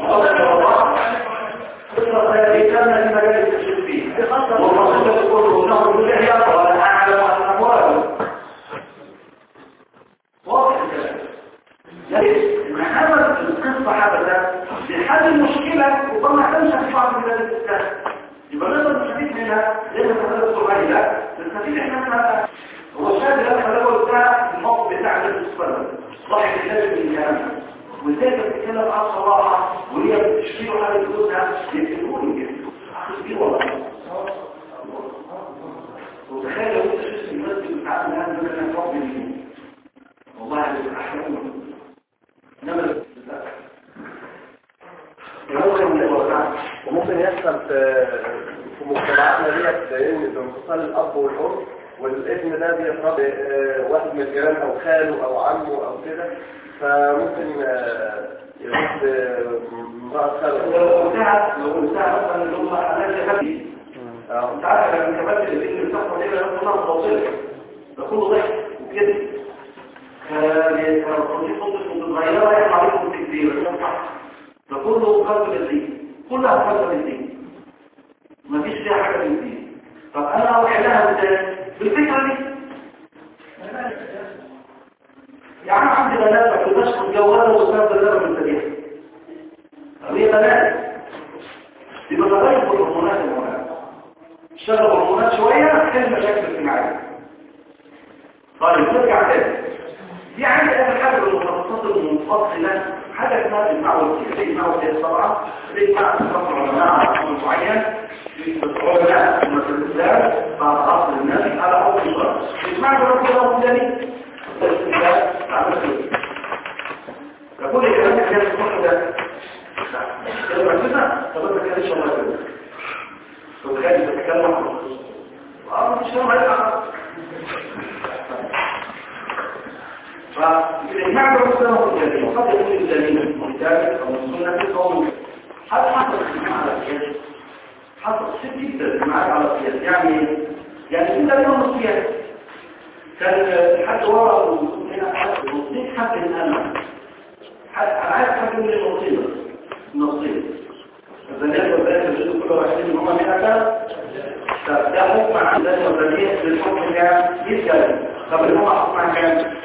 قصة خيالية في مجال التشريف فيه والمصيبة تقول له باللحية ولا أعلم عن أمواله واضح الكلام ليش؟ إن هذا القصة حدثت بحل المشكلة وطلع تنشأ في بعض بلاد الإسلام يبقى نقدر نستفيد منها لأن هذا الصغير لا نستفيد إحنا هو الشاهد اللي أنا خلقه بتاع الموقف بتاع الناس الصغير صاحب الناس من الكلام وازاي بتتكلم عن صراحة وهي بتشتري حاجة جوزها يكتبوني كده تشتري والله وتخيل لو انت شفت الناس اللي بتتعامل معاها من انك رب الدين والله هتبقى احلام انما وممكن يحصل في مجتمعاتنا ديت لان بانفصال الاب والام والابن ده بيتربى واحد من الجيران او خاله او عمه او كده فممكن يرد امرأة خاله لو قلتها مثلا اللي هم حالات خبيث انت عارف لما كمان الابن بتاعهم ده يبقى نص بسيط ده كله ضحك وكده فالتوظيف خطوط متغيرة يحمل عليكم كتير ده كله خلق الدين كلها خلق الدين مفيش فيها حاجة من الدين طب انا اوحلها ازاي بالفكرة دي يعني عندي بنات في مشهد جواله وصاب بالله من التاريخ هي بنات يبقى تغير الهرمونات المهمة اشتغل الهرمونات شوية كان مشاكل اجتماعية طيب نرجع تاني دي عندي اخر حاجة بالمتخصصات المنفصلة حاجة اسمها اجماع والسياسة اجماع والسياسة طبعا الاجماع تفصل علماء على حكم معين علماء مثل الاسلام بعد عصر النبي على حكم الشرع الاجماع ده كله ثاني يقول الكلام كان الصح ده لما كده طب انت كده شو ما كده لو كان بتتكلم مش ما يقع فالإجماع ده مستوى الجديد قد يكون الدليل المحتاج أو السنة القومية هل حصل الإجماع على القياس؟ حصل ست جدا الإجماع على القياس يعني في دليل القياس كان حد ورا هنا حد نصيب حد الأمل أنا عايز حد من النصيب الزنيات والبنات الجزء كله واحدين من هم مئة تبدأوا مع الزنيات والبنات للحكم كام يتكلم طب اللي هم حكم عن كام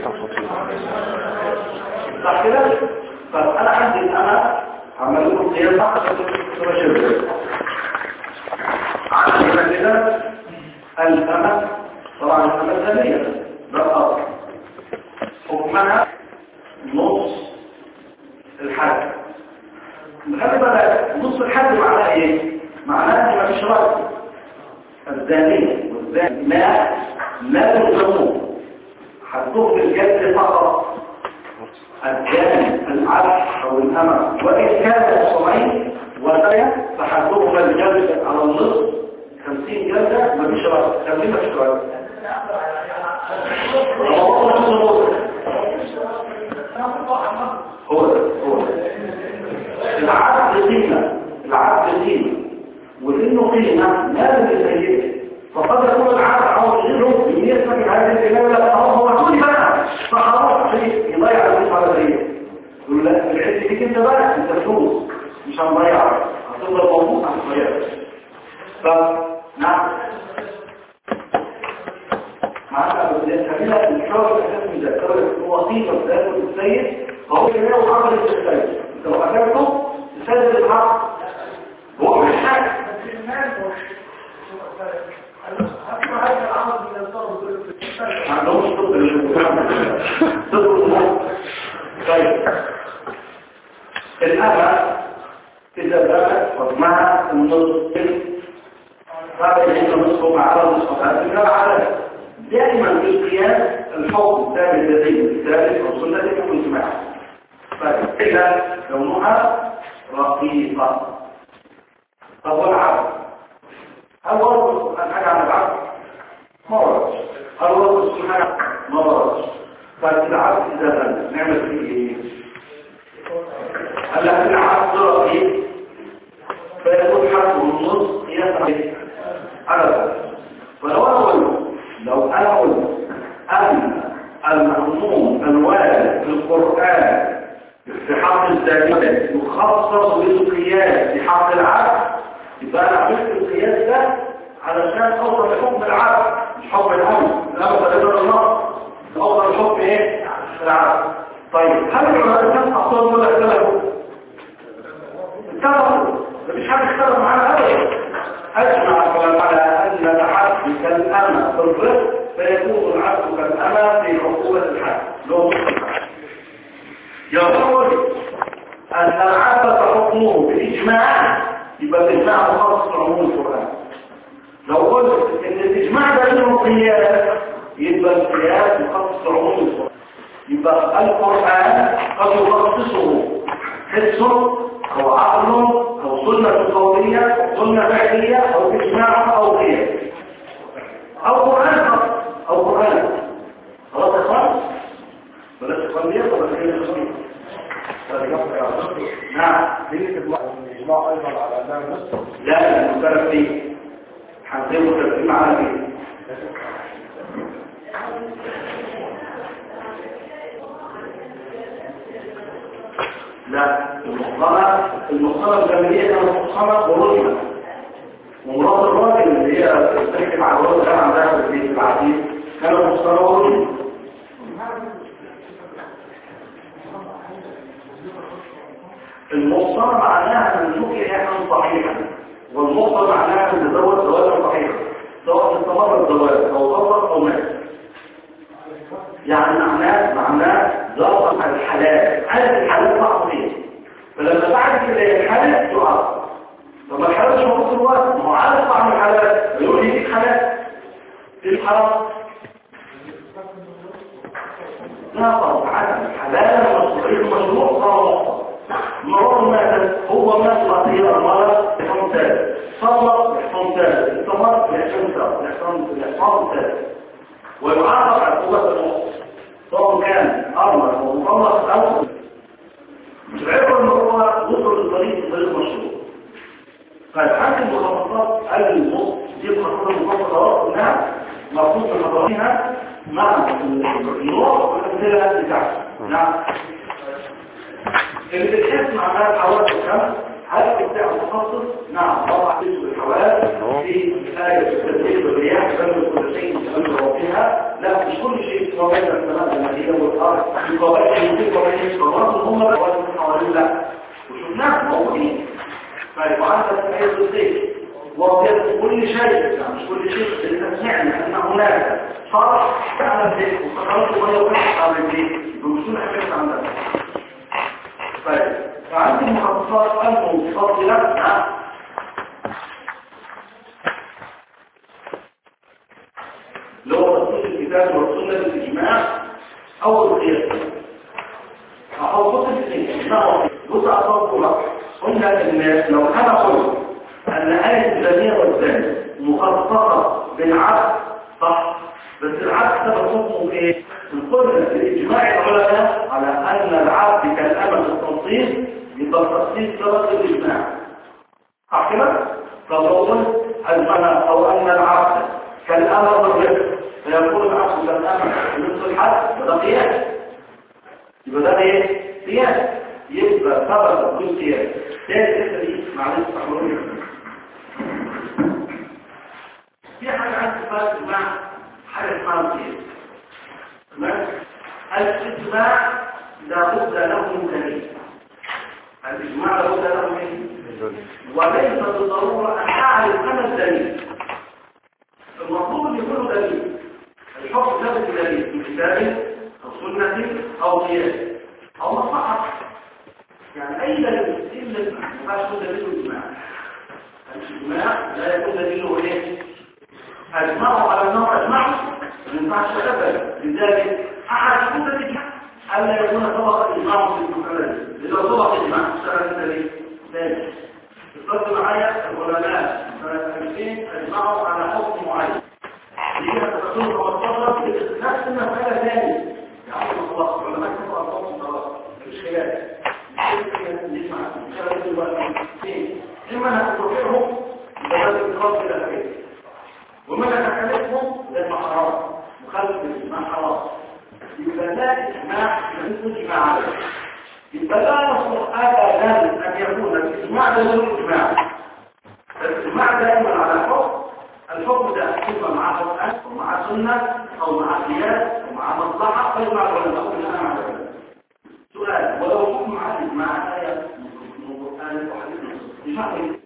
صح كده؟ طب أنا عندي الأمل عمل لكم قياسة عندي كده الأمل طبعا الأمل ثانية ده الأصل حكمها نص الحد خلي بالك نص الحد معناه ايه؟ معناه ان مفيش رد الزانية والزاني لا يلزمون حدهم بالجد فقط الزاني العبد او الامر وان كان الصمعين والآية فحدهم الجد على النص 50 جلدة مفيش رد 50 مفيش رد هو العبد قيمة وإنه قيمة لازم يسيبه فقد يكون العبد عاوز غيره يسمى في هذه الكلمة لا هو مقصود بقى فخلاص يضيع الفلوس على غيره يقول لا العز فيك انت بقى انت فلوس مش هنضيعها هتفضل موجود هتضيعها فنعم معنا خلينا الشرط الاساس من ده الوظيفه بتاعت السيد فهو كده وعمل السيد لو اخذته تسدد الحق هو مش حاجه عندهم طيب الأمة إذا بقت حكمها النصف بعد ما نصفه مع عدد الصفات من العدد. دائما في القياس الحكم ثابت لديه ثابت او سنه او اجماع. فإذا كونها رقيقه. طب والعبد هل ورد الحاجه عن العبد؟ ما وردش. هل ورد السبحانه؟ ما وردش. فالعبد اذا بنى نعمل فيه ايه؟ هلا العبد رقيق فيكون حقه النص قياسا على ذلك. لو أنا قلت أن المأموم الوارد في القرآن في حق الزائدة يخصص بالقياس في حق العبد، يبقى أنا عملت القياس ده علشان أوصل لحكم العبد مش حكم الأمر. الأمر تقدر النص أوصل لحكم إيه؟ العبد. طيب هل العلماء أصلا ولا اختلفوا؟ اختلفوا، مفيش حد اختلف معانا أبدا. أجمع العلماء على أن العبد كالأمة في الرزق فيكون العبد كالأمة في عقوبة الحد. يقول أن العبد حكمه بالإجماع يبقى الإجماع مخصص عموم القرآن. لو قلت أن الإجماع ده له قياس يبقى القياس مخصص عموم القرآن. يبقى القرآن قد يخصصه حس أو عقل أو سنة قولية أو سنة فعلية أو إجماع أو قياس أو قرآن أو قرآن. خلاص يا إخوان؟ بلاش قلبية ولا كلمة قلبية؟ نعم. الإجماع أيضا على أنها نص؟ لا المختلف فيه حنزين مختلفين معانا فيه. لا المحصنة الجمالية كانت محصنة ورجمة، ومرات الراجل اللي هي تستخدم مع الراجل كان عندها في البيت العديد كانت محصنة ورجمة. المحصنة معناها ان نكح عن صحيحا، والمحصنة معناها ان تزوج زواجا صحيحا سواء استمر الزواج او طلق او مات. يعني معناه ضرب الحلال، عدد الحلال معصيه، فلما بعد كده الحلال يعرف. طب الحلال مش موجود في الوقت، ما هو عارف طعم الحلال يقول لي في حلال في الحرام. لا طبعا عدد الحلال المشروع صار مرور مات هو مات وعطيه المرض يحصل ثالث صلى يحصل ثالث استمر يحصل ثالث ويعرف عقوبة الموت سواء كان أمر أو مطلق أو مش عيب إن هو وصل للطريق بطريق مشروع. فالحاكم المخصصات قال الموت دي الخطوة المخصصات إنها مخصوص من مطاريها مع النوع والأمثلة بتاعته. نعم. اللي بتحس معناها الحواس الخمس هل بتاع مخصص؟ نعم طبعا في الحواس في آية التدريب والرياح بل كل شيء يتغير فيها. لا مش كل شيء سواء بين السماء المدينة والأرض في قبائل وفي قبائل الصراط هم قبائل حوالين لا وشفناهم موجودين. فيبقى عندك آية التدريب وفي كل شيء مش كل شيء لتسمعنا أن هناك صرح على البيت وخطرات المية وقفت على البيت بمسؤول حاجات عندنا. طيب فعندي المخصصات المفصلة اللي هو تصنيف الكتاب والسنة بالإجماع أو القياس أو كتب الإجماع. بص أصابه قلنا إن لو أنا قلت أن آية الزانية والزاني مخصصة بالعبد صح، بس العبد ده حكمه إيه؟ القدرة في الإجماع العلماء على أن العبد كالأمل في التنصيص يبقى التنصيص سبب الإجماع. صح كده؟ فبقول المعنى أو أن العبد كالأمل بالرزق فيكون العبد كالأمل بنصف الحد وده قياس. يبقى ده إيه؟ قياس. يبقى سبب كل قياس. تاني الحتة دي معلش تحولوني. في حاجة عايز تفرق مع حاجة اسمها القياس. الاجماع لابد له من دليل. الاجماع لابد له من دليل وليس بالضروره ان اعرف انا الدليل. المفروض يكون دليل. الحكم لابد دليل من كتاب او سنه او قياس او مصلحه. يعني اي دليل الا ما يكون دليل الاجماع. الاجماع لا يكون دليله ايه؟ اجمعوا على انهم اجمعوا ما ينفعش ابدا. لذلك احد شروط الاجماع الا يكون طبق اجماع في المساله دي. اذا طبق اجماع المساله دي ثاني اتفق معايا العلماء سنه 2000 اجمعوا على حكم معين. ليه تكون 15 نفس المساله ثاني يعني خلاص العلماء كتبوا ارقام خلاص مفيش خلاف. نسمع الكلام دلوقتي اما هتوقعهم بلد الخاص الى البيت ومن تكلفهم للمحرام مخالف الاجماع حرام. يبقى لا اجماع يجوز اجماع عليه. يبقى لا يصلح ابدا ان يكون الاجماع دليل اجماع. الاجماع دائما على حكم. الحكم ده اما مع قران او مع سنه او مع قياس او مع مصلحه فيجمع العلماء كلها مع ذلك. سؤال ولو حكم على الاجماع ايه من القران وحديث اجماع ايه؟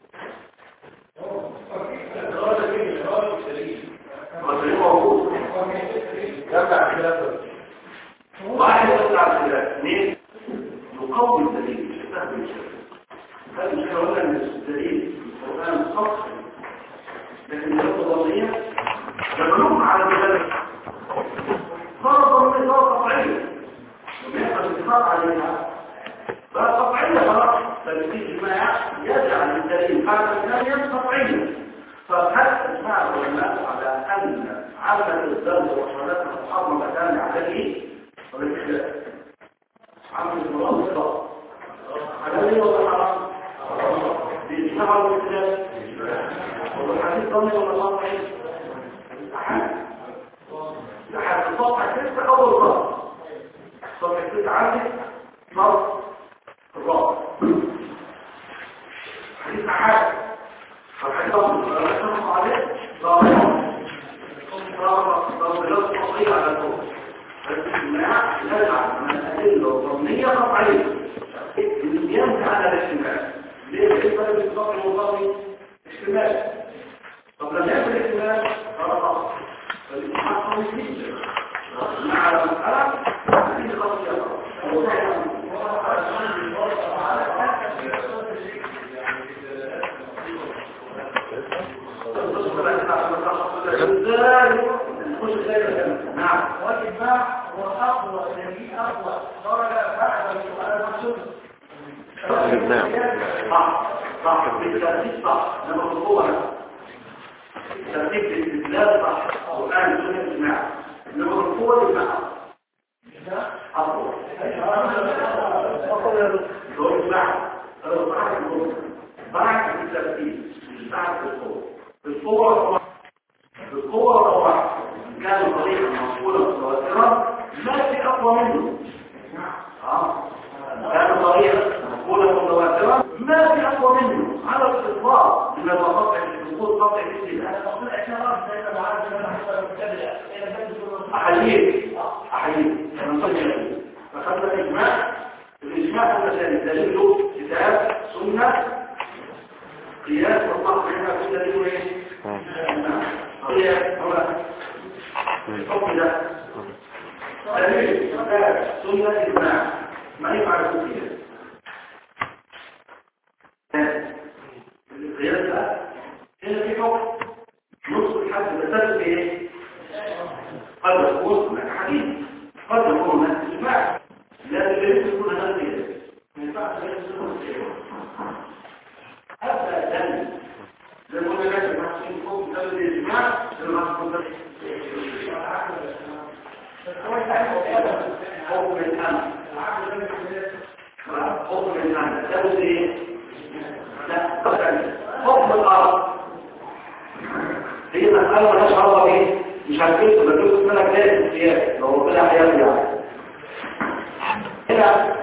واحد يطلع الخلاف اثنين يقوي الدليل يستخدم الشرع. هذا مش قلنا ان الدليل في القران سطحي لكن الظنيه يبنون على ذلك صار ظنيه صار قطعيه وبيحصل اتفاق عليها بقى قطعيه خلاص. فالدليل اجماع يجعل الدليل هذا الكلام قطعيه. فحتى اجماع العلماء على ان عمل الزوج وصلاتها محرمه كان عليه والخلاف عمل المرأة حلال ولا حرام؟ بإجماع ولا خلاف؟ والحديث ضمن ولا صحيح؟ لحد الصفحة 6 أول صفحة. صفحة 6 عندك نص الرابع. حديث أحد. فالحديث ضمن عليه ضمن ضمن الصحيح على الفوق. الاجتماع يجعل من الأدلة الظنية قطعية يمكن على الاجتماع. ليه؟ بالنسبة للإطلاق المضافي اجتماع. طب لما يكون الاجتماع فرق فالاجتماع قوي جدا مع المسألة هذه خاصية نعم والاجماع هو اقوى دليل اقوى درجه بعد القران والسنه. صح بالترتيب صح لما هو ترتيب الاستدلال صح القران سنه اجماع لما هو الاجماع اقوى هو اجماع بعد الترتيب بعد القوه طبعا كان طريقا مقبولا متواترا ما في اقوى منه. كان طريقا مقبولا متواترا ما في اقوى منه على الاطلاق لما قطع الوجود قطع الاستدلال. احييك فخذنا الاجماع هو ثاني دليله كتاب سنه قياس والله هنا في دليل ايه؟ الحكم ده دليل سنة إجماع ما يفعل القياس. القياس ده هنا في حكم نص الحد بسبب ايه؟ قد يكون هناك حديث قد يكون هناك إجماع لكن يكون هناك قياس ما ينفعش أبدا زي ما قلنا لك المحسين فوق بسبب الإجماع المحسين حكم الأمر حكم الأمر تسبب إيه؟ لا حكم الأرض هي مسألة مالهاش علاقة بإيه؟ مش هتكتب بتكتب اسمها كده القياس لو ربنا حياتي يعني هنا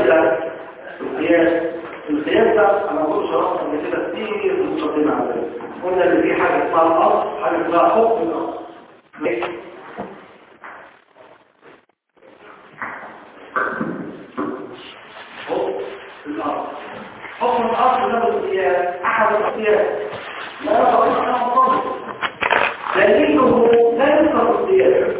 القياس ده انا بقول شرحت قبل كده كتير في المقدمه على ذلك. قلنا ان في حاجه اسمها الاصل حاجه اسمها حكم الاصل. حكم الاصل ده القياس احد القياس لا يصح عنه مطلق دليله لا يصح القياس.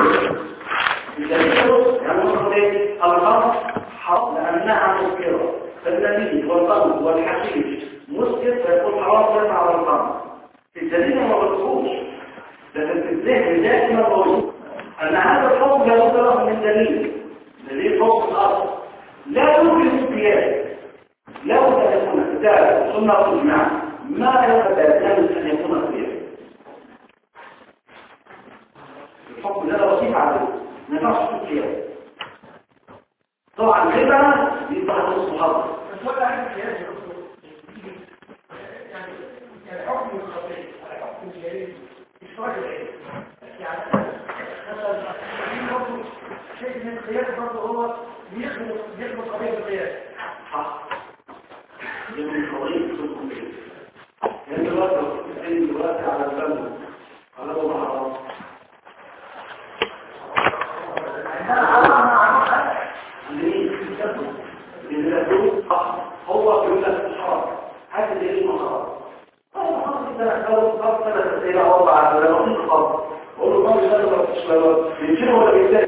الدليل يعني مثلا ايه؟ الخمر حرام لانها مسكره فالنبيذ والقلب والحشيش مسكر فيكون حرام على الخمر الدليل ما بلغوش، لكن في الذهن دائما موجود أن هذا الحكم لا بد له من دليل حكم الأصل لا يمكن القياس، لا بد أن يكون كتاب وسنة وإجماع، ما يمكن أن يكون قياس. الحكم لا وصيف عليه ما ينفعش في القياس. طبعا الغيبة يبقى نص محاضر. بس هو ده عن القياس يا دكتور. يعني حكم الخطيئة على حكم الجريمة مش راجل ايه؟ يعني مثلا شيء من القياس برضه هو بيخبط قضية القياس. صح. يمكن قضية تكون كده. يعني دلوقتي على الفن على أبو محرم. هو يقول لك الحرام هذا اللي اسمه حرام. طيب خلاص انت لو ثلاث اسئله وضع على نقيض الخط قول له ما يقدر يشتغل يمكن ولا بيتاكل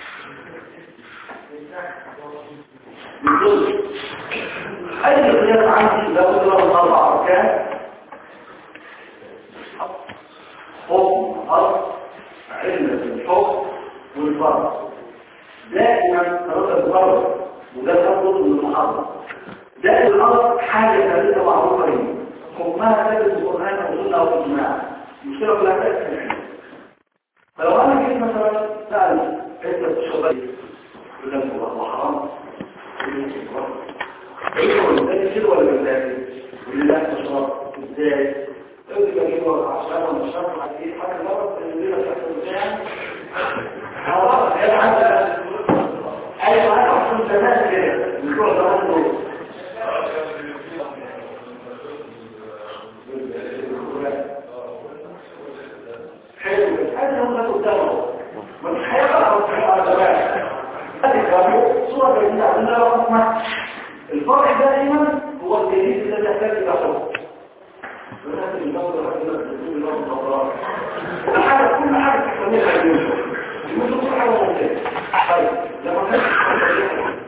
بالظبط. اي قياس عندي لابد له 4 اركان: حكم الحرم، علم الحكم، والفرض. دائما ثلاثه الفرض وده تنقض من المحرم. ده الأمر حاجة ثابتة معروفة ليه حكمها ثابت في القرآن والسنة والإجماع. المشكلة كلها تأثير. فلو أنا جيت مثلا سأل أنت بتشرب يقول لك هو حرام؟ يقول لك إزاي كده ولا بالله؟ يقول لك تشرب إزاي؟ يقول لك أجيبه عشان ولا شرب حاجة حاجة مرة اللي لك شرب إزاي؟ خلاص هي حاجة أيوة أنا أصلا زمان كده بتوع زمان دول حلو هذا هو اللي قدامه مش هيقرا على زمان هذه صوره جديده عندنا رقم الفرع دائما هو الجديد الذي يحتاج الى حكم ولكن الدوله حاجه كل حاجه تسميها مش كل حاجه ممكنه. طيب لما كان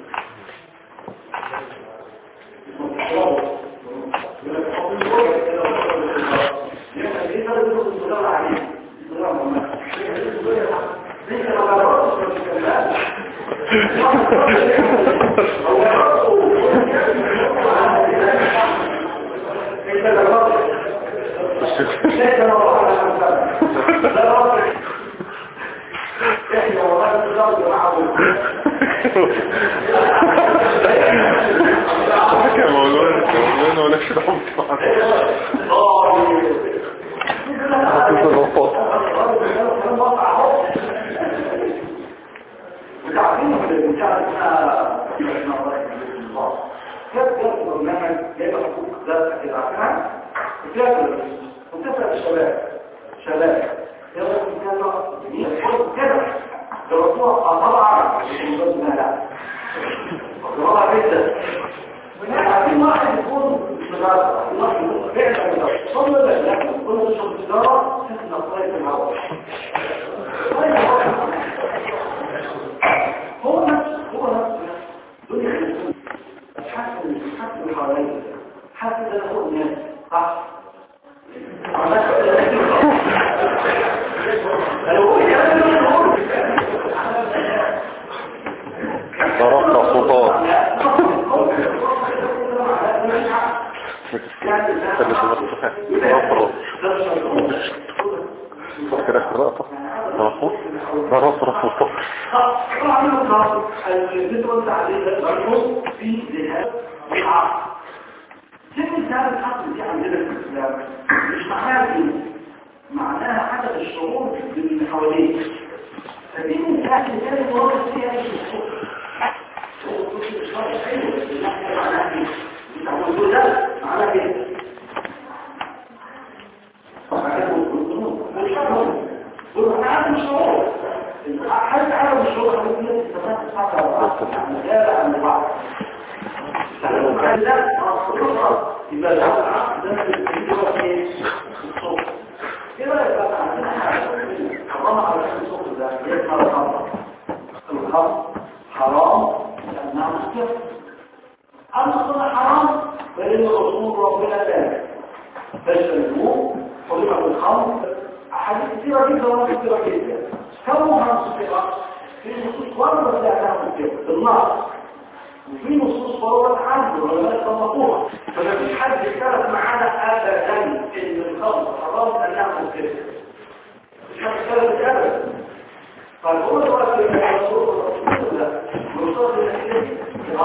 أما الصلاة حرام فإن رسول ربنا ذلك فاجتنبوه حرم الخمر أحاديث كثيرة جدا ونص كثيرة جدا. كونها مصدقة في نصوص وردت لأنها مصدقة بالنص، وفي نصوص وردت عنه ولا يطلقوها، فما فيش حد اختلف معانا أبدا إن الخمر حرام لأنها مصدقة. مش حد اختلف أبدا. فالقول دلوقتي إن الرسول لا مرتبط بالنتيجة دي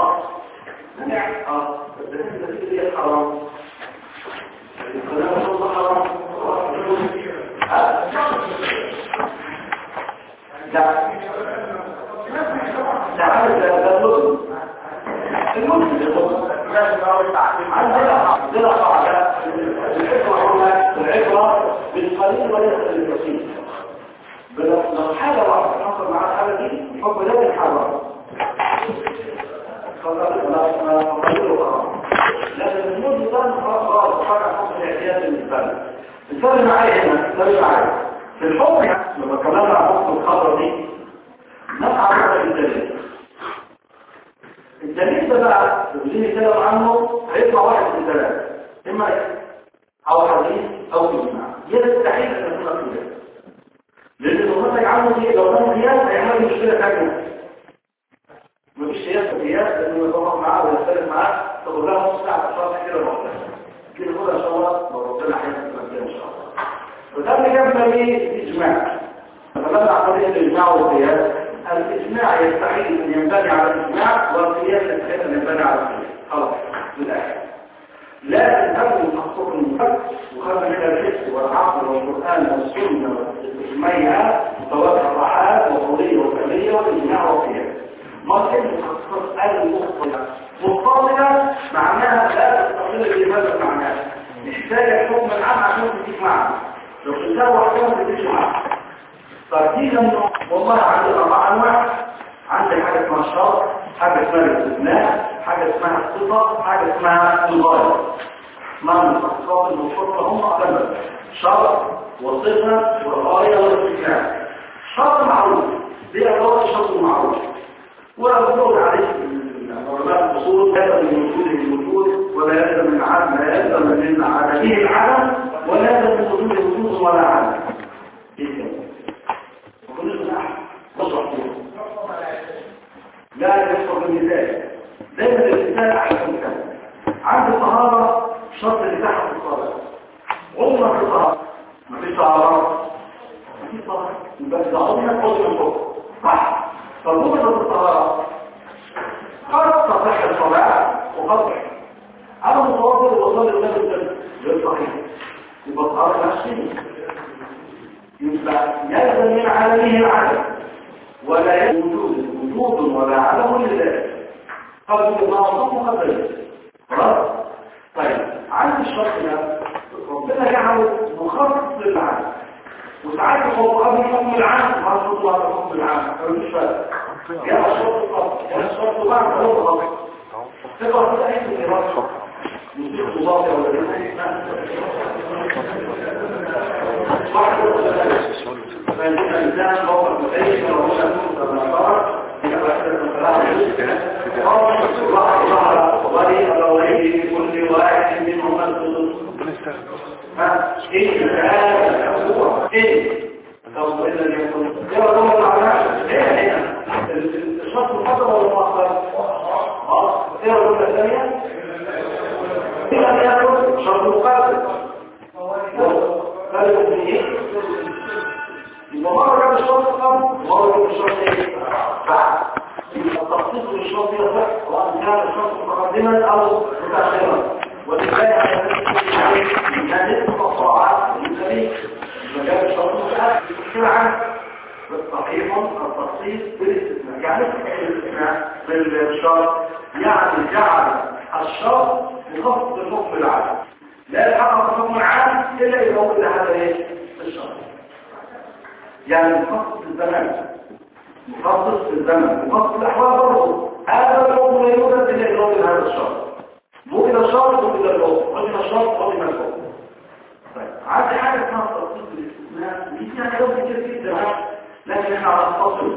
النتيجة دي حرام. الكلام الله حرام. تعالى ده المسلم عندنا قاعدة العبرة بالقليل وليس بالكثير. لو حاجة واحدة حصل مع الحالة دي حب لا الحرام لكن الموت ده خلاص حاجة حصل اعتياد بالنسبة لنا. انتبه معايا هنا، انتبه معايا في الحكم لما كلامنا عن حكم الخبر دي نفع على الدليل. الدليل ده بقى اللي نتكلم عنه هيطلع واحد من ثلاثة، اما او حديث او اجماع. يستحيل ان يكون قياس، لان المنتج عنه دي لو كان قياس هيعمل مشكله ثانيه. مفيش قياس لانه يتوافق معاه ويختلف معاه تاخد لها نص ساعه تشرح كده لوحدها كده ان شاء الله لو ربنا هيسمح كده ان شاء الله. وده اللي جابنا ليه الاجماع. فلما عمليه الاجماع والقياس، الاجماع يستحيل ان ينبني على الاجماع والقياس يستحيل ان ينبني على القياس. خلاص بالاخر لازم تكون تحقق المفكر وخلق من الفقه والعقل والقران والسنه والاجماع متواتر الرحال والقوليه والكليه والاجماع والقياس. ما كان تخصص المفصله مفصله معناها لا تستقل بهذا معناها محتاج الحكم العام عشان تديك معنى. لو تساوي احكام تديك معنى. فدي والله عندي 4 انواع. عندي حاجه اسمها الشرط، حاجه اسمها الاستثناء، حاجه اسمها الصفه، حاجه اسمها الغايه. ما المخصصات المفصله هم اقل شرط وصفه وغايه واستثناء. شرط معروف دي ادوات الشرط المعروف وأقول عليه علماء الأصول هذا من وجود الوجود ولا يلزم من عدم لا يلزم من عدمه العدم ولا يلزم من وجود الوجود ولا عدم. إيه وكل أحد نصح لا يحصل بالمثال دائما الإنسان أحسن مثال. عند الطهارة شرط اللي تحت الصلاة عمر في الطهارة ما فيش طهارة ما فيش طهارة يبقى إذا عمر قول من فوق صح. فالموجة الطهارة قد تصح الصلاة وقد أنا متوضئ وصلي النبي للصحيح يبقى الطهارة نفسي يبقى يلزم من عدمه العدم ولا يوجد وجود ولا عدم لذلك قد يكون معصوم وقد ليس. خلاص. طيب عند الشرط ده ربنا جعله مخصص للعدم وساعات هو قبل حكم العام ما شرط على حكم العام مش فارق يا الشرط الخاص يا الشرط بعد هو الخاص تقدر كده اي اختيارات يصير مضاد ولا لا فالإنسان هو المتأيد ورسول الله ولي أبويه كل واحد منهم ايه طب واذا يكون يا رب العالمين ايه هنا الشخص الحضر ولا المؤخر ايه الركن الثانيه اذا يكون شرط مقابل قال ايه يبقى مره كان الشرط قبل مره كان الشرط ايه بعد التخصيص للشرط يصح وان كان الشرط مقدما او متاخرا وبالتالي هذه التصاعات التي مجال الشرط كده عن الصحيح التخصيص بالاستثناء. يعني الاستثناء بالشرط يعني جعل الشرط مخصص بالحكم العام لا يتحقق الحكم العام الا اذا وجد هذا ايه الشرط. يعني مخصص بالزمان مخصص بالزمن مخصص بالاحوال برضه هذا الحكم لا يوجد الا اذا وجد هذا الشرط. ممكن الشرط وممكن الحكم ممكن الشرط وممكن الحكم. طيب عندي حاجه اسمها التخصيص بالاستثناء دي فيها كلام كتير جدا لكن احنا على التفصيل.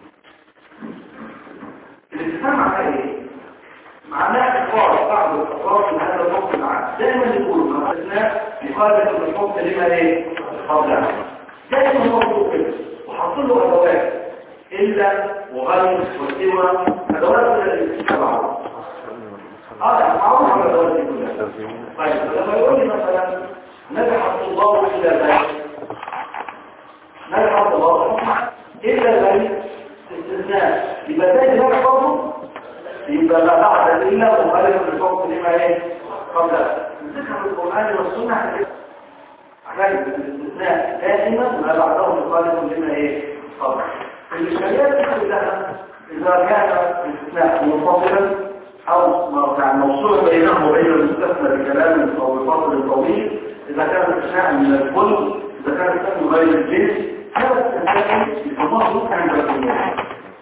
الاستثناء معناه ايه؟ معناه اقرار بعض الاقرار من هذا الحكم العام. دايما يقولوا ان الاستثناء يخالف الحكم لما ايه؟ قبل دائما موضوع كده وحاطين له ادوات الا وغير وسوى ادوات الاستقرار معروف على الادوات دي كلها. طيب لما يقول لي مثلا نجح الطلاب الى ذلك نجح الطلاب الا ذلك استثناء يبقى ده نجح برضه يبقى ما بعد الا مخالف للحكم لما ايه قبل ذكر القران والسنه عشان الاستثناء دائما ما بعده مخالف لما ايه قبل الشريعه كلها اذا كان الاستثناء منفصلا او موصولا بينه وبين المستثنى بكلام او بفصل طويل اذا كان الاستثناء من الكل اذا كان الاستثناء غير الجنس هذا الاستثناء يتمصر عند الجمهور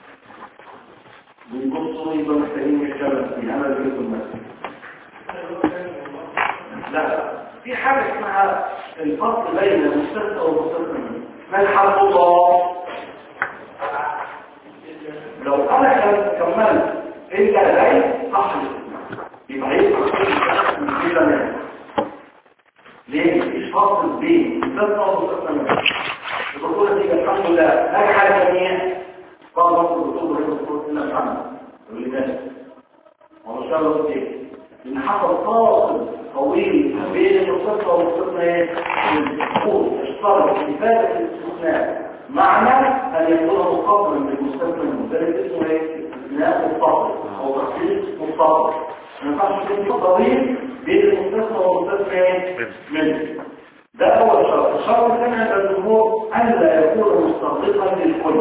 بيبصوا يبقى محتاجين نتكلم فيه انا اللي قلت المثل لا في حاجه اسمها الفرق بين المستثنى والمستثنى ما الحرف الله لو انا كملت الا زي صح يبقى يبقى كده ماشي ليه مفيش فاصل بين المستثنى والمستثنى البطوله دي الحمد لله هاي حاجه ثانيه بعض الدكتور يقول لنا محمد يقول لي ماشي هو مش عارف ايه ان حصل فاصل طويل بين المستثنى والمستثنى ايه الدخول اشترط افاده الاستثناء معنى ان يكون مقابلا للمستثنى المختلف اسمه ايه استثناء متصل او تخصيص متصل ما ينفعش يكون طويل بين المستثنى والمستثنى ايه منه ده اول شرط. الشرط الثاني عند الجمهور ان لا يكون مستغرقا للكل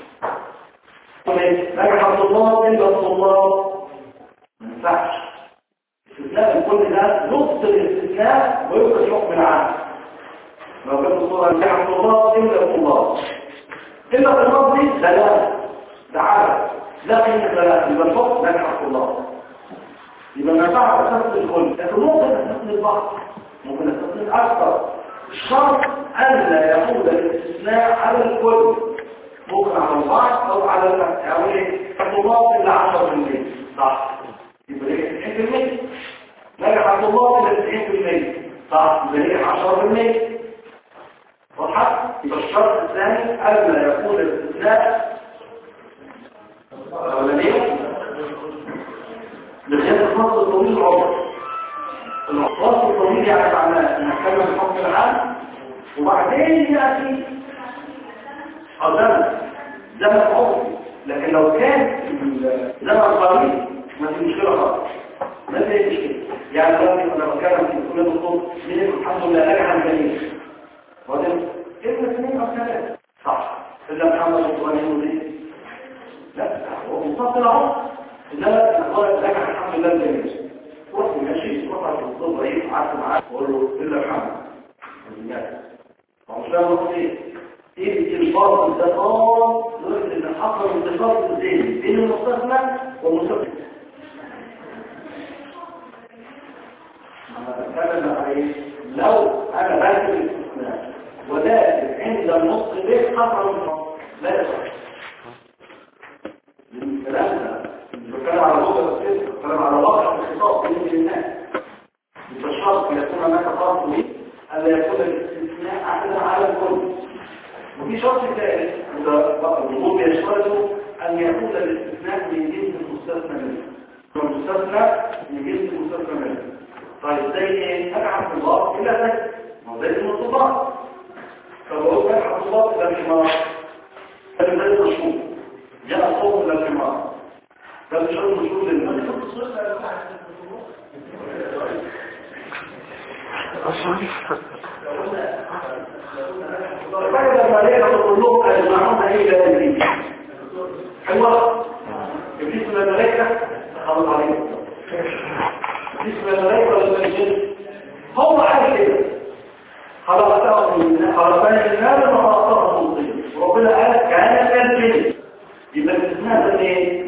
نجح الطلاب الا الطلاب ما ينفعش استثناء الكل ده نص الاستثناء ويبقى الحكم العام لو كانت الصوره نجح الطلاب الا الطلاب الا الطلاب دي لا ده عدد لا قيمه لا يبقى الحكم نجح الطلاب يبقى ما ينفعش اساس الكل لكن ممكن اساس البعض ممكن اساس اكثر الشرط ان لا يعود الاستثناء على الكل ممكن على البعض او على يعني الطلاب الا 10% صح يبقى ايه 90% نجح الطلاب الا 90% صح يبقى ايه 10% واضح يبقى الشرط الثاني الا يكون الاستثناء الاولانيه لغايه الفصل الطويل العمر الفصل الطويل يعني معناه ان نتكلم الحكم العام وبعدين ياتي زمن عمري لكن لو كان زمن قليل ما في مشكله خالص ما في مشكله يعني دلوقتي انا بتكلم في كل الدكتور الحمد لله نجح الجميع وبعدين ابن سنين او ثلاثه صح الا محمد الصغيرين دي لا هو منفصل اهو لا نجح الحمد لله الجميع روح ماشي روح على الدكتور ضعيف قعدت معاه واقول له الا محمد هو مش فاهم ايه الفاصل ده لدرجه ان حصل انتشار في الذهن بين المستثنى والمستثنى انا بتكلم عليه لو انا بكتب الاستثناء ولكن عند النص به حصل لا يصح الكلام ده بتكلم على لغه بس بتكلم على واقع الخطاب بين الناس الشرط يكون هناك فرق الا يكون الاستثناء عادلا على الكل وفي شرط ثالث الوضوء يشترط ان يكون الاستثناء من جنس المستثنى منه والمستثنى من جنس المستثنى منه طيب زي ايه ابعث الله الى ذلك ما زي المصطلحات فبقول ابعث الله الى الحمار ده زي المشهور جاء صوت الى الحمار ده مش مشهور للمسلم فإذا ما ليه تطلق أجمعون إلى ذلك حلوة إبليس من الملائكة خلط عليه إبليس من الملائكة ولا الجن هو عارف كده خلقتهم من خلقنا النار وخلقتهم من طين وربنا قال كان كالجن يبقى الاستثناء ده ايه؟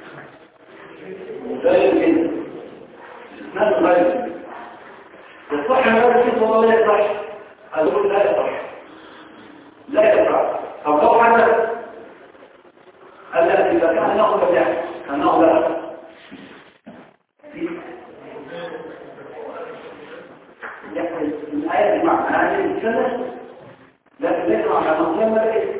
غير الجن الاستثناء غير الصح هذا الشيء والله لا يصح أقول لا يصح لا يصح طب لو حدث قال لا إذا كان نأخذ بيحصل أنه لا يحصل الآية بمعنى هذه السنة لكن ليس على مقيم ايه؟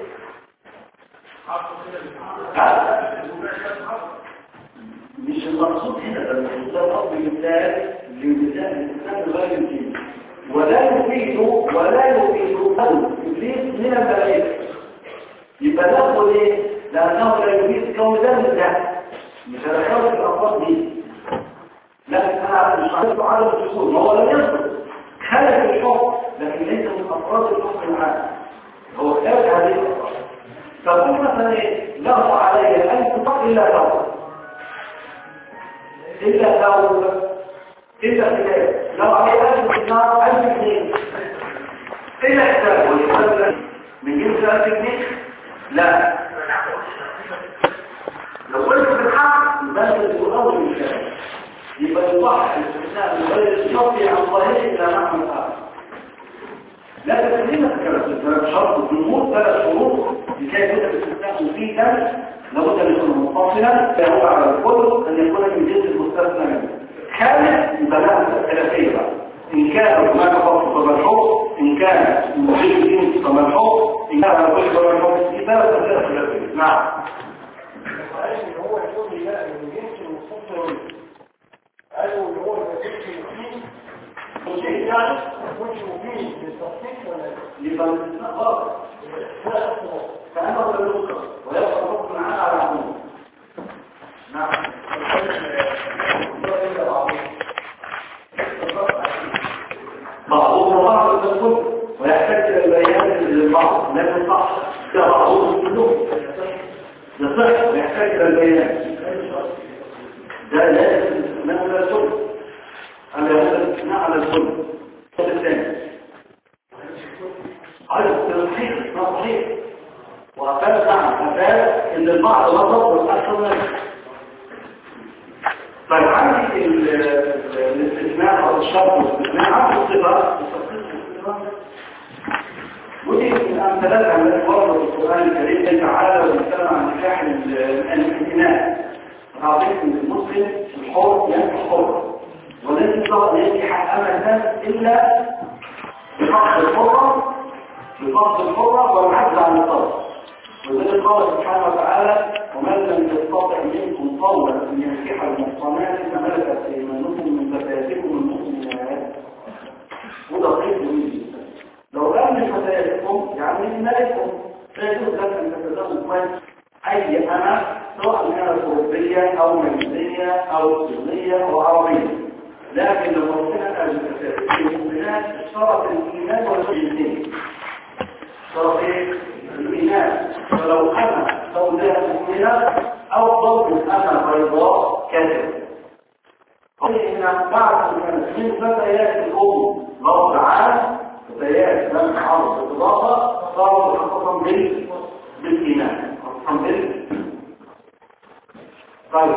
مش المقصود هنا ده الأرض مثال لمثال غير الدين ولا يفيد إبليس من الملائكة يبقى ناخد ايه؟ لأنه لا يفيد كون ده من ده مش هنحاول في الأفراد دي لكن أنا مش عارفه عدم الدخول ما هو لم يصدر خلق الحكم لكن ليس من أفراد الحكم العام هو خارج هذه الأفراد فقل مثلا ايه؟ له علي أن تطق إلا توبة إلا كتاب لو عليه ألف دينار 1000 جنيه إلا كتاب والكتاب من جنس 1000 جنيه لا لو قلت بالحق يبقى تقول أول الكلام يبقى يصح الاستثناء من غير الشرط عن ظاهره إلى معنى آخر لا تكلمة كلام شرط الجمهور 3 شروط لكي يكون الاستثناء مفيدا لابد ان يكون متصلا فهو على الكل ان يكون من جنس المستثنى منه خالف يبقى لها ثلاثيه بقى ان كان هناك فصل فملحوق ان كان مفيد جنس فملحوق ان كان على كل فملحوق يبقى ثلاثيه نعم هو يقول لي لا من جنس المستثنى قالوا ان هو ما يكونش مفيد يعني ما يكونش مفيد للتصنيف ولا يبقى الاستثناء غلط فأنه لا يذكر ويبقى حكم عنه على عموم نعم بعضهم بعض التدخل ويحتاج إلى البيان للبعض لكن صح بعضهم كلهم يصح ويحتاج إلى البيان ده لازم الاستثناء على الكل الاستثناء على الكل الثاني أيضا صحيح وأفاد ان البعض وصف والأكثر منه طيب عندي الاستثناء او الشرط والاستثناء عن الصفات ودي من امثلتها التي وردت في القران الكريم تعالى ويتكلم عن نكاح الانتماء عظيم المسلم الحر ينكح حر ولن يستطيع ان ينكح ابدا الا بفقد الحره والعجز عن الطرف وذلك قال سبحانه وتعالى ومن لم يستطع منكم طولا ان ينكح المحصنات فملكت ايمانكم من فتياتكم المؤمنات وده قيد جميل لو ان فتياتكم يعني من ملككم فيجوز لك ان تتزوج اي امه سواء كانت اوروبيه او مجنسيه او صينيه او عربيه لكن لو كانت الفتيات المؤمنات اشترط الايمان والجنسيه اشترط الإيمان فلو أنا سوداء مؤمنة أفضل من أنا بيضاء كذب قلنا بعد من فتيات الأم لفظ عام فتيات لم تعرض بالإضافة صاروا خاصة بالإيمان خاصة طيب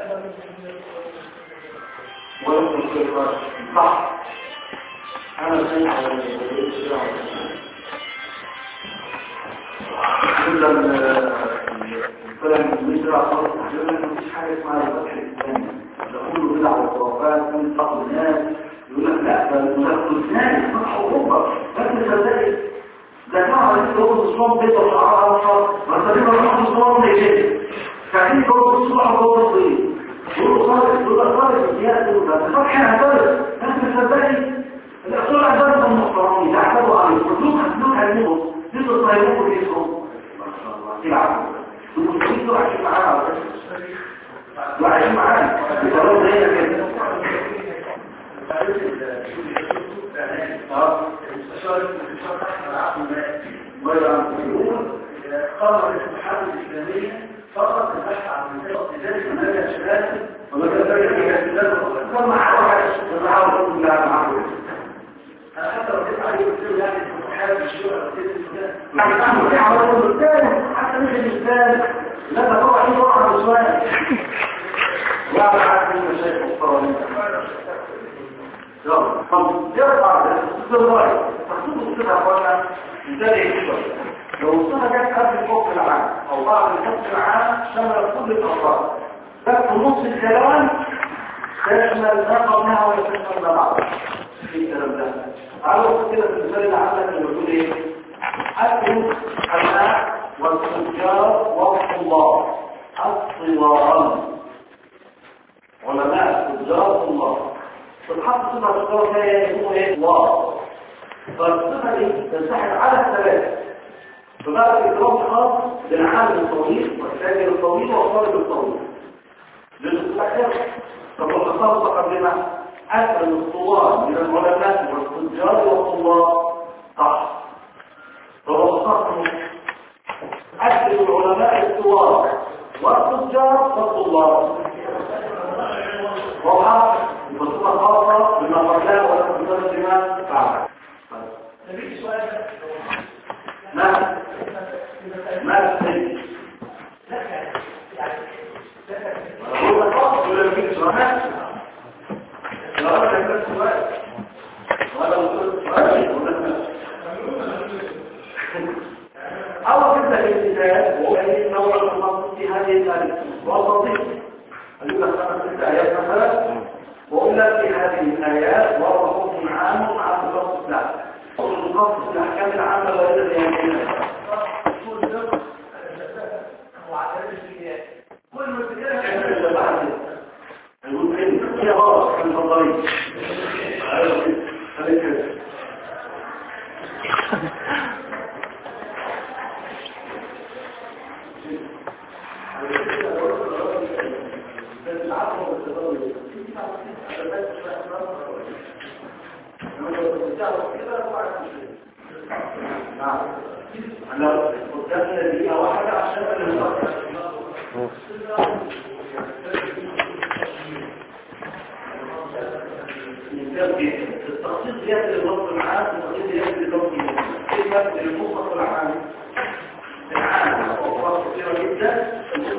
صح أنا سمع كل الكلام المجرى خلص تحليلا مفيش حاجة اسمها الفتح الإسلامي يقولوا بدع والخرافات من فقر الناس يقول لك لا ده المدخل الثاني فتح أوروبا لكن صدقني ده كان عليك تقول الصوم بيضة وشعرها أصفر مرتبين الرحمة الصوم ليه فعليك تقول الصبح وقول الصيد يقولوا صارت الزيادة يقول ده فتح هدرس لكن صدقني الأصول هدرس المحترمين لا أحبوا عليه خدوك هدوك تقدر تطيبوه بيسهم ما شاء الله يلعبوا المسلمين دول عايشين معانا وعايشين معانا بيقولوا زينا كده المستشار احمد عبد المال قرر الاتحاد الاسلامي فقط البحث عن ذلك منهج الشباب ومجال ذلك كان معاه انا حتى لو جيت عليه قلت له يعني حاجه في الشغل يعني تعمل ايه على الثاني حتى مش الانسان لا تطلع ايه طبعا على السؤال ويعمل حاجه من المشاكل الصغيره يلا طب يرفع الصغير تخصص الصغير اخوانا انتبه شويه لو الصغير جت قبل الحكم العام او بعد الحكم العام شمل كل الافراد بس في نص الكلام تشمل ما قبلها ويشمل ما بعدها في الكلام ده تعالوا كده في المثال اللي عندك اللي بيقول ايه أكل الماء والتجار والطلاب الطوال علماء التجار والطلاب تتحط صفة التجار فيها يكون ايه؟ الله. فالصفة دي تنسحب على الثلاثة. فبقى الإكرام خاص بالعامل الطويل والتاجر الطويل والطالب الطويل. للأخير فالخطاب تقدمه أكل الطوال من العلماء والتجار والطلاب صح. فالخطاب أكل العلماء الطوال والتجار والطلاب وضع بصفة خاصة بما قبلها ولا بصفة بما بعد. ما تسمي هو خاص ولا في سؤال لا لا سؤال ولا سؤال أول كلمة الابتداء وهي نوع المنطق في هذه الآية وسطي أقول لك 5 آيات مثلا وأقول لك في هذه الآيات وحكم عام مع الخاص الأحكام الخاص بالأحكام العامة وإلى ذلك كل ما تكلم بعد يقول كلمة هي غلط في الفضلية خليك كده أنا قدامنا دقيقة واحدة عشان التخصيص يأتي للوقت العام والتخصيص يأتي للوقت كيف المطلق العام العام أخرى كثيرة جدا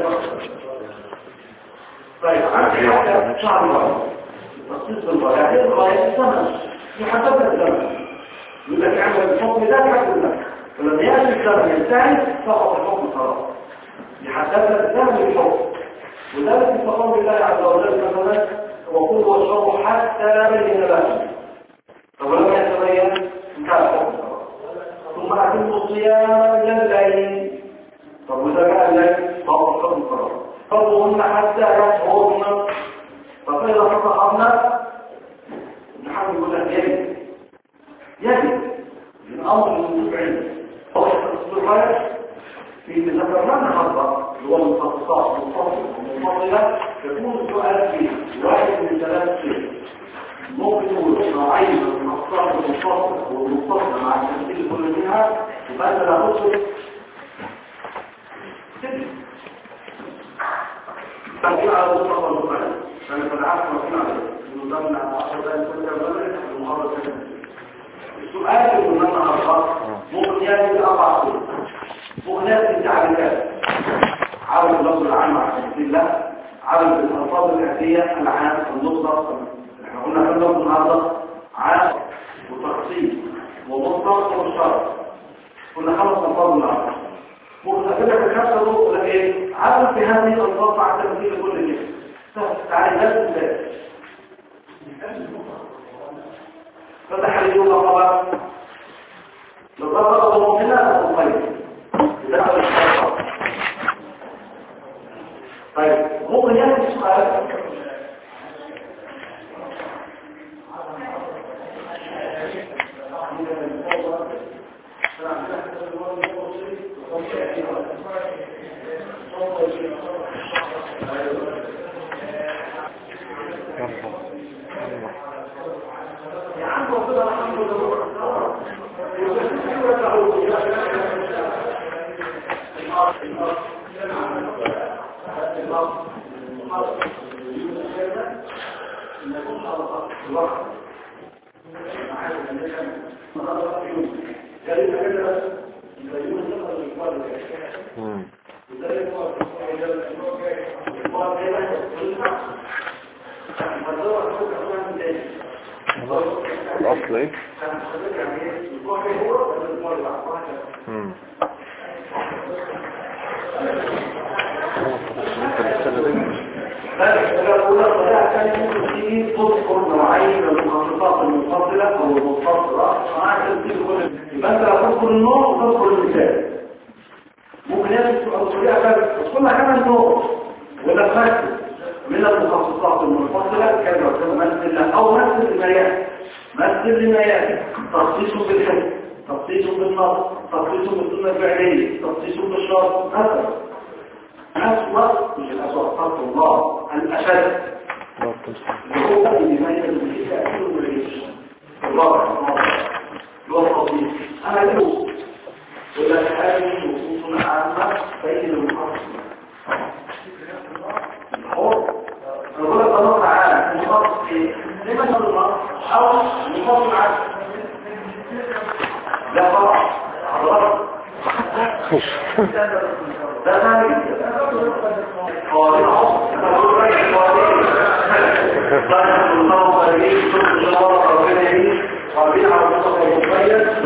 طيب عندي حاجة شعر التخصيص بالغاية هذه الغاية الزمن يحدد الزمن يقول لك اعمل الحكم ده يحدد لك فلما يأتي الزمن ينتهي فقط الحكم خلاص يحدد لك الزمن الحكم وذلك في قول الله عز وجل مثلا وكل واشربوا حتى يبين لكم فلما يتبين انتهى الحكم ثم أتموا الصيام إلى الليل طب وإذا جاء الليل فهو الحكم خلاص فضلهن حتى يطهرن فإذا تطهرن نحن نقول لك يجب الأمر الموجود عندنا هو الصلاة في ذكرنا النهارده اللي هو المخصصات المفضلة يكون السؤال فيه واحد من 3 شيء ممكن نقول نوعين من المخصصات المفضلة والمفضلة مع التمثيل كل منها يبقى أنت لا تصل تنقل على المفضلة المفضلة كانت العافية مفضلة عليه نظامنا أخذ كل المدرسة المحاضرة السؤال اللي قلنا النهارده ممكن يأتي 4 صور ممكن يأتي تعريفات عرض اللفظ العام على سبيل الله عرض الألفاظ الآتية العام والنصر احنا قلنا في اللفظ النهارده عام وتخصيص ومصدر ومشترك كنا 5 ألفاظ النهارده ممكن أكلك ال5 دول ولا ايه عرض في هذه الألفاظ مع تمثيل كل كده تعريفات ازاي فتح اليوم طبعا لطبقة المؤمنة الطيب بدأ الشرطة طيب ممكن يأتي سؤال يا عم ربنا الحمد لله الأصل ايه؟ تذكر نوعين من المخصصات المنفصلة أو المنفصلة مع تسجيل كل يبقى أنت لو كنت تدخل النار وتدخل المثال. ممكن يدخل بطريقه ثابته بس كلها كمان النار ولا فاكر من المخصصات المنفصله كذا وكذا مثل او مثل المياه مثل لما ياتي تخصيصه بالحكم تخصيصه بالنص تخصيصه بالسنه الفعليه تخصيصه بالشرط هذا أسوأ مش الأسوأ خلق الله الأشد اللي هو بما يمكن تأثير الرئيس الرابع اللي هو الخطيب أنا أقول ولا هذه نصوص عامة بين المخصص الحر نقول لك الله تعالى المخصص ايه؟ لما نقول الله أو المخصص عادي لا طبعا حضرتك ده ثاني قوانين عصر نقول رأي قوانين ضرب الله ضربين صوت الجوار ربنا يمين ربنا على المصطفى المخير